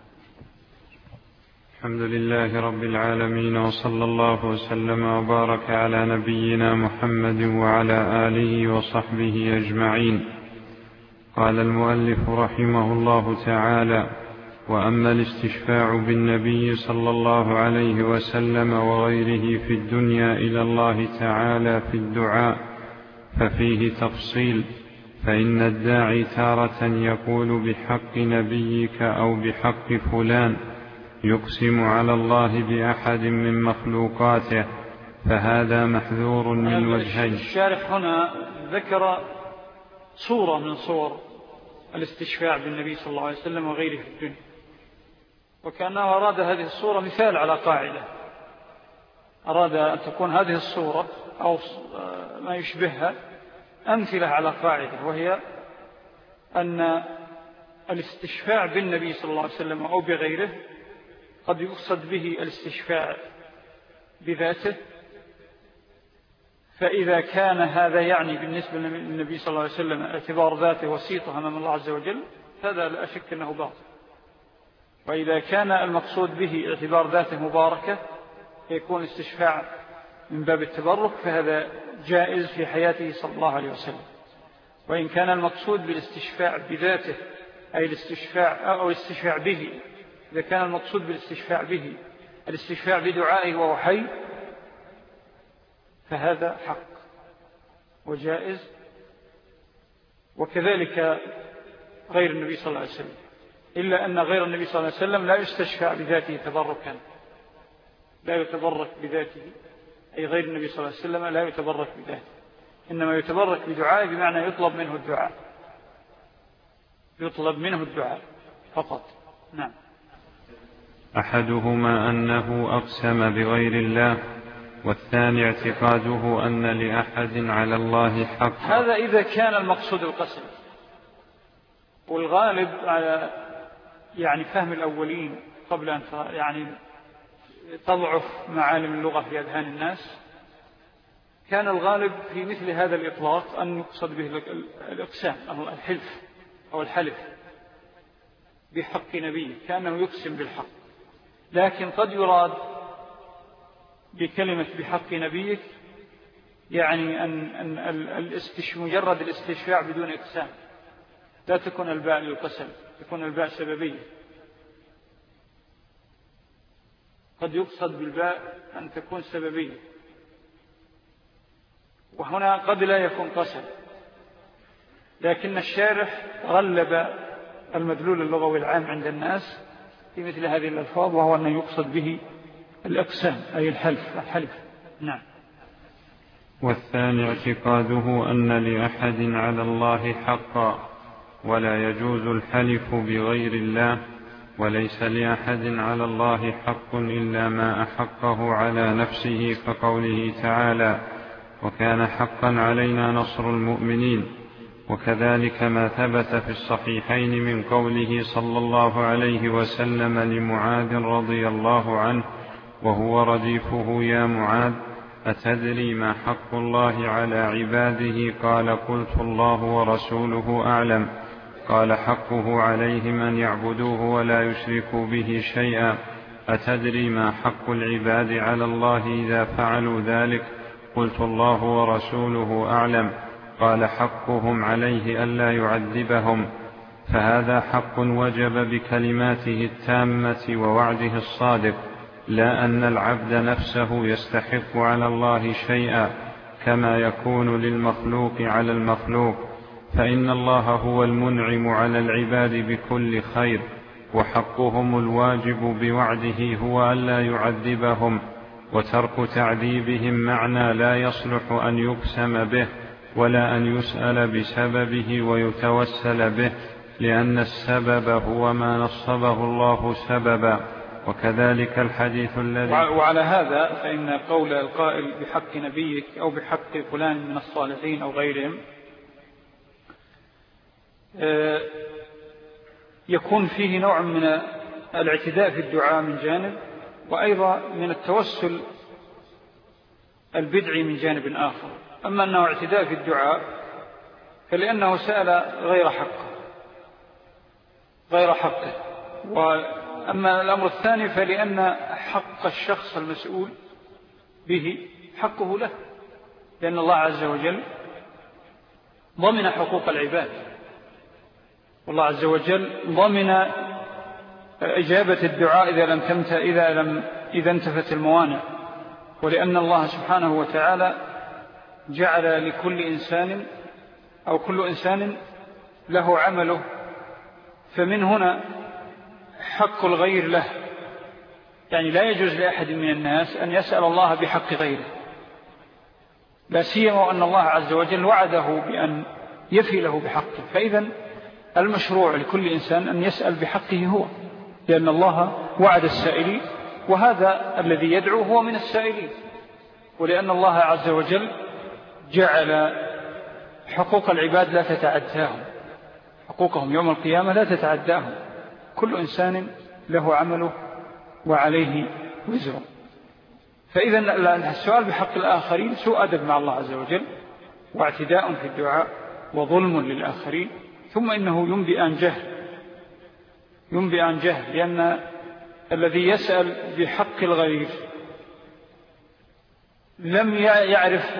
الحمد لله رب العالمين، وصلى الله وسلم وبارك على نبينا محمد وعلى آله وصحبه أجمعين. قال المؤلف رحمه الله تعالى: وأما الاستشفاع بالنبي صلى الله عليه وسلم وغيره في الدنيا إلى الله تعالى في الدعاء ففيه تفصيل، فإن الداعي تارة يقول بحق نبيك أو بحق فلان، يقسم على الله بأحد من مخلوقاته، فهذا محذور من وجهين. الشارح هنا ذكر صورة من صور الاستشفاع بالنبي صلى الله عليه وسلم وغيره في الدنيا، وكأنه أراد هذه الصورة مثال على قاعدة، أراد أن تكون هذه الصورة أو ما يشبهها أمثلة على قاعدة، وهي أن الاستشفاع بالنبي صلى الله عليه وسلم أو بغيره قد يقصد به الاستشفاع بذاته، فإذا كان هذا يعني بالنسبة للنبي صلى الله عليه وسلم اعتبار ذاته وسيطة أمام الله عز وجل هذا لا أشك أنه باطل، وإذا كان المقصود به اعتبار ذاته مباركة يكون الاستشفاع من باب التبرك فهذا جائز في حياته صلى الله عليه وسلم. وإن كان المقصود بالاستشفاع بذاته أي الاستشفاع أو الاستشفاع به، إذا كان المقصود بالاستشفاع به الاستشفاع بدعائه وهو حي فهذا حق وجائز، وكذلك غير النبي صلى الله عليه وسلم، إلا أن غير النبي صلى الله عليه وسلم لا يستشفع بذاته تبركا، لا يتبرك بذاته، أي غير النبي صلى الله عليه وسلم لا يتبرك بذاته، إنما يتبرك بدعائه بمعنى يطلب منه الدعاء، يطلب منه الدعاء فقط. نعم. أحدهما أنه أقسم بغير الله، والثاني اعتقاده أن لأحد على الله حق. هذا إذا كان المقصود القسم، والغالب على يعني فهم الأولين قبل أن يعني تضعف معالم اللغة في أذهان الناس، كان الغالب في مثل هذا الإطلاق أن يقصد به الإقسام أو الحلف أو الحلف بحق نبيه، كأنه يقسم بالحق. لكن قد يراد بكلمة بحق نبيك يعني أن, أن الاستش مجرد الاستشفاع بدون إقسام، لا تكون الباء للقسم، تكون الباء سببية. قد يقصد بالباء أن تكون سببية، وهنا قد لا يكون قسم، لكن الشارح غلب المدلول اللغوي العام عند الناس في مثل هذه الألفاظ، وهو أن يقصد به الإقسام أي الحلف الحلف. نعم. والثاني اعتقاده أن لأحد على الله حقا، ولا يجوز الحلف بغير الله، وليس لأحد على الله حق إلا ما أحقه على نفسه، كقوله تعالى: وكان حقا علينا نصر المؤمنين. وكذلك ما ثبت في الصحيحين من قوله صلى الله عليه وسلم لمعاذ رضي الله عنه وهو رديفه: يا معاذ أتدري ما حق الله على عباده؟ قال قلت الله ورسوله أعلم. قال حقه عليهم أن يعبدوه ولا يشركوا به شيئا. أتدري ما حق العباد على الله إذا فعلوا ذلك؟ قلت الله ورسوله أعلم. قال حقهم عليه ألا يعذبهم. فهذا حق وجب بكلماته التامة ووعده الصادق، لا أن العبد نفسه يستحق على الله شيئا كما يكون للمخلوق على المخلوق، فإن الله هو المنعم على العباد بكل خير، وحقهم الواجب بوعده هو ألا يعذبهم، وترك تعذيبهم معنى لا يصلح أن يقسم به ولا أن يسأل بسببه ويتوسل به، لأن السبب هو ما نصبه الله سببا. وكذلك الحديث الذي وعلى هذا فإن قول القائل بحق نبيك أو بحق فلان من الصالحين أو غيرهم يكون فيه نوع من الاعتداء في الدعاء من جانب، وأيضا من التوسل البدعي من جانب آخر. أما أنه اعتداء في الدعاء فلأنه سأل غير حقه غير حقه وأما الأمر الثاني فلأن حق الشخص المسؤول به حقه له، لأن الله عز وجل ضمن حقوق العباد، والله عز وجل ضمن إجابة الدعاء إذا لم تمت إذا لم إذا انتفت الموانع، ولأن الله سبحانه وتعالى جعل لكل إنسان أو كل إنسان له عمله، فمن هنا حق الغير له، يعني لا يجوز لأحد من الناس أن يسأل الله بحق غيره، لا سيما أن الله عز وجل وعده بأن يفي له بحقه. فإذا المشروع لكل إنسان أن يسأل بحقه هو، لأن الله وعد السائلين، وهذا الذي يدعو هو من السائلين، ولأن الله عز وجل جعل حقوق العباد لا تتعداهم، حقوقهم يوم القيامة لا تتعداهم، كل إنسان له عمله وعليه وزره. فإذا السؤال بحق الآخرين سوء أدب مع الله عز وجل، واعتداء في الدعاء، وظلم للآخرين، ثم إنه ينبئ عن جهل ينبئ عن جهل لأن الذي يسأل بحق الغير لم يعرف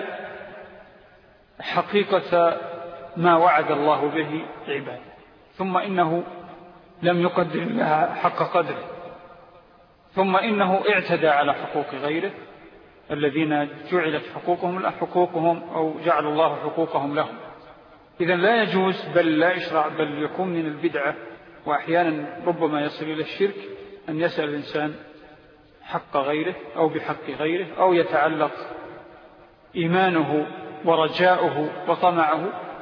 حقيقة ما وعد الله به عباده، ثم إنه لم يقدر لها حق قدره، ثم إنه اعتدى على حقوق غيره الذين جعلت حقوقهم لا حقوقهم أو جعل الله حقوقهم لهم. إذن لا يجوز بل لا يشرع بل يكون من البدعة، وأحيانا ربما يصل إلى الشرك، أن يسأل الإنسان حق غيره أو بحق غيره، أو يتعلق إيمانه ورجاؤه وطمعه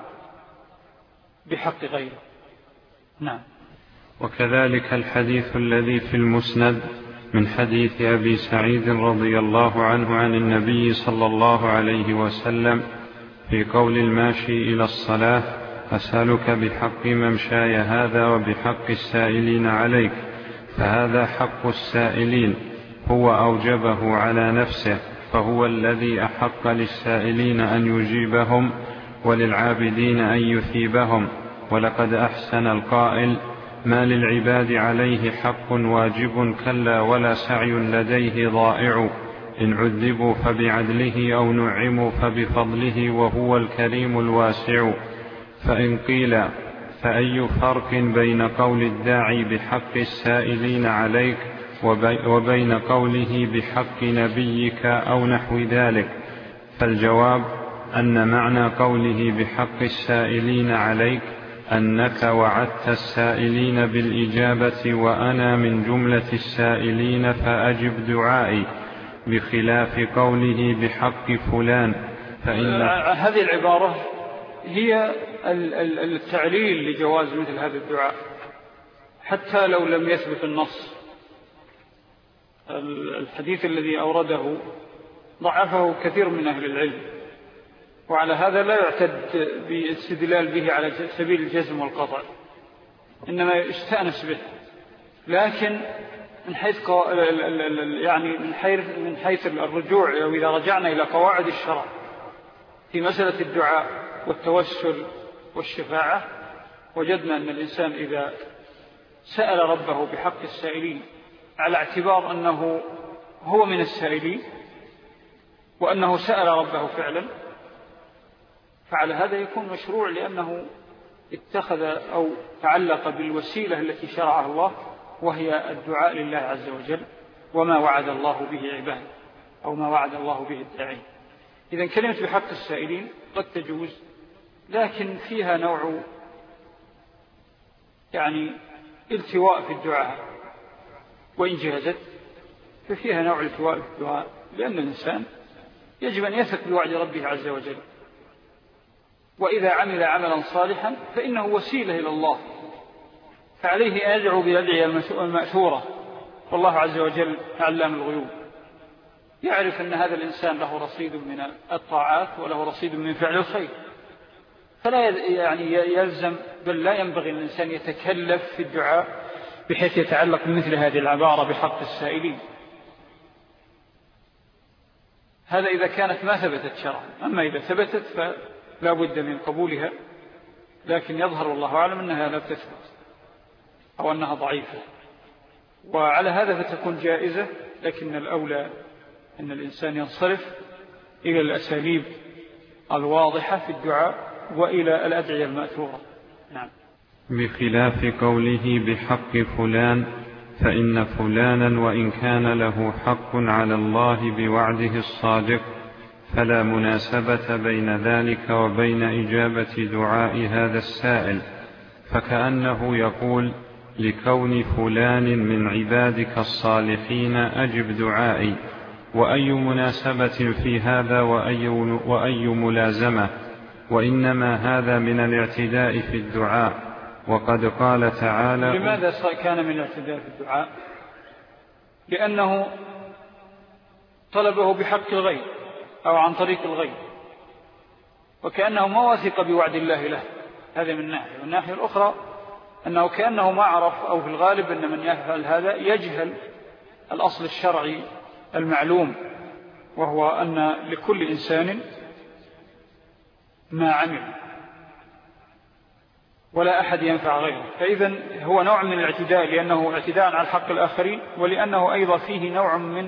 بحق غيره. نعم. وكذلك الحديث الذي في المسند من حديث أبي سعيد رضي الله عنه عن النبي صلى الله عليه وسلم في قول الماشي إلى الصلاة: أسألك بحق ممشاي هذا وبحق السائلين عليك، فهذا حق السائلين هو أوجبه على نفسه، فهو الذي أحق للسائلين أن يجيبهم وللعابدين أن يثيبهم. ولقد أحسن القائل: ما للعباد عليه حق واجب كلا ولا سعي لديه ضائع، إن عذبوا فبعدله أو نعموا فبفضله وهو الكريم الواسع. فإن قيل: فأي فرق بين قول الداعي بحق السائلين عليك وبين قوله بحق نبيك أو نحو ذلك؟ فالجواب أن معنى قوله بحق السائلين عليك أنك وعدت السائلين بالإجابة وأنا من جملة السائلين فأجب دعائي، بخلاف قوله بحق فلان. فإن هذه العبارة هي التعليل لجواز مثل هذا الدعاء حتى لو لم يثبت النص. الحديث الذي أورده ضعفه كثير من أهل العلم، وعلى هذا لا يعتد بالاستدلال به على سبيل الجزم والقطع، إنما يستأنس به. لكن من حيث يعني من حيث من حيث الرجوع، أو إذا رجعنا إلى قواعد الشرع في مسألة الدعاء والتوسل والشفاعة، وجدنا أن الإنسان إذا سأل ربه بحق السائلين على اعتبار أنه هو من السائلين وأنه سأل ربه فعلا، فعلى هذا يكون مشروع، لأنه اتخذ أو تعلق بالوسيلة التي شرعها الله، وهي الدعاء لله عز وجل وما وعد الله به عباده، أو ما وعد الله به الداعين. إذن كلمة بحق السائلين قد تجوز، لكن فيها نوع يعني التواء في الدعاء، وإن جازت ففيها نوع التواء في الدعاء، لأن الإنسان يجب أن يثق بوعد ربه عز وجل، وإذا عمل عملا صالحا فإنه وسيلة إلى الله، فعليه أن يدعو بالأدعية المأثورة، والله عز وجل علام الغيوب، يعرف أن هذا الإنسان له رصيد من الطاعات وله رصيد من فعل الخير، فلا يعني يلزم بل لا ينبغي الإنسان يتكلف في الدعاء بحيث يتعلق بمثل هذه العبارة بحق السائلين. هذا إذا كانت ما ثبتت شرعا، أما إذا ثبتت فلا بد من قبولها، لكن يظهر والله أعلم أنها لا تثبت أو أنها ضعيفة، وعلى هذا فتكون جائزة، لكن الأولى أن الإنسان ينصرف إلى الأساليب الواضحة في الدعاء وإلى الأدعية المأثورة. نعم. بخلاف قوله بحق فلان، فإن فلانا وإن كان له حق على الله بوعده الصادق فلا مناسبة بين ذلك وبين إجابة دعاء هذا السائل، فكأنه يقول لكون فلان من عبادك الصالحين أجب دعائي، وأي مناسبة في هذا وأي, وأي ملازمة، وإنما هذا من الاعتداء في الدعاء، وقد قال تعالى. لماذا كان من الاعتداء في الدعاء؟ لأنه طلبه بحق الغير أو عن طريق الغير، وكأنه ما واثق بوعد الله له، هذا من ناحية. والناحية الأخرى أنه كأنه ما عرف، أو في الغالب أن من يفعل هذا يجهل الأصل الشرعي المعلوم، وهو أن لكل إنسان ما عمل ولا أحد ينفع غيره، فإذن هو نوع من الاعتداء، لأنه اعتداء على حق الآخرين، ولأنه أيضا فيه نوع من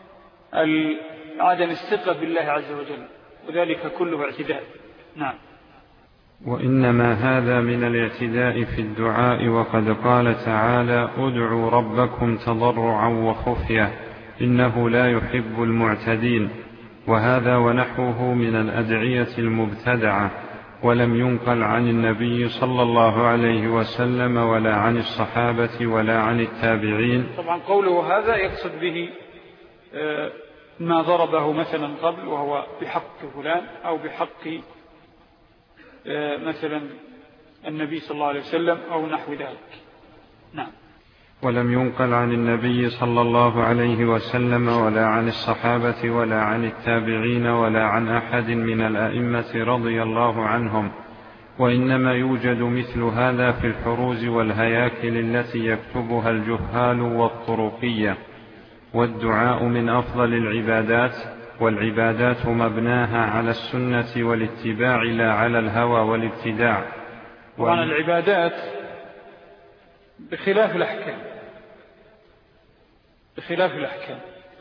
عدم الثقة بالله عز وجل، وذلك كله اعتداء. نعم. وإنما هذا من الاعتداء في الدعاء، وقد قال تعالى ادعوا ربكم تضرعا وخفية إنه لا يحب المعتدين، وهذا ونحوه من الأدعية المبتدعة، ولم ينقل عن النبي صلى الله عليه وسلم ولا عن الصحابة ولا عن التابعين. طبعا قوله هذا يقصد به ما ضربه مثلا قبل، وهو بحق فلان أو بحق مثلا النبي صلى الله عليه وسلم أو نحو ذلك. نعم. ولم ينقل عن النبي صلى الله عليه وسلم ولا عن الصحابة ولا عن التابعين ولا عن أحد من الأئمة رضي الله عنهم، وإنما يوجد مثل هذا في الحروز والهياكل التي يكتبها الجهال والطرقية. والدعاء من أفضل العبادات، والعبادات مبناها على السنة والاتباع لا على الهوى والابتداع. وعن العبادات بخلاف الأحكام، بخلاف الأحكام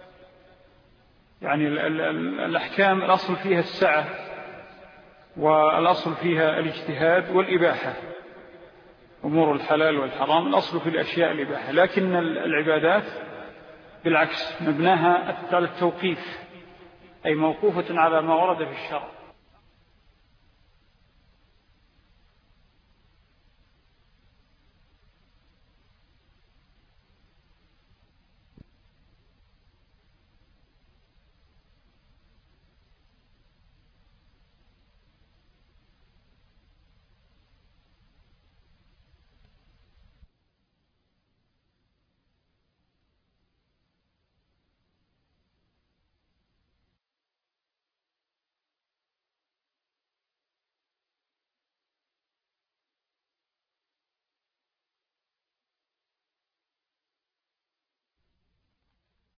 يعني الأحكام الأصل فيها السعة، والأصل فيها الاجتهاد والإباحة، أمور الحلال والحرام الأصل في الأشياء الإباحة، لكن العبادات بالعكس مبناها على التوقيف، أي موقوفة على ما ورد في الشرع،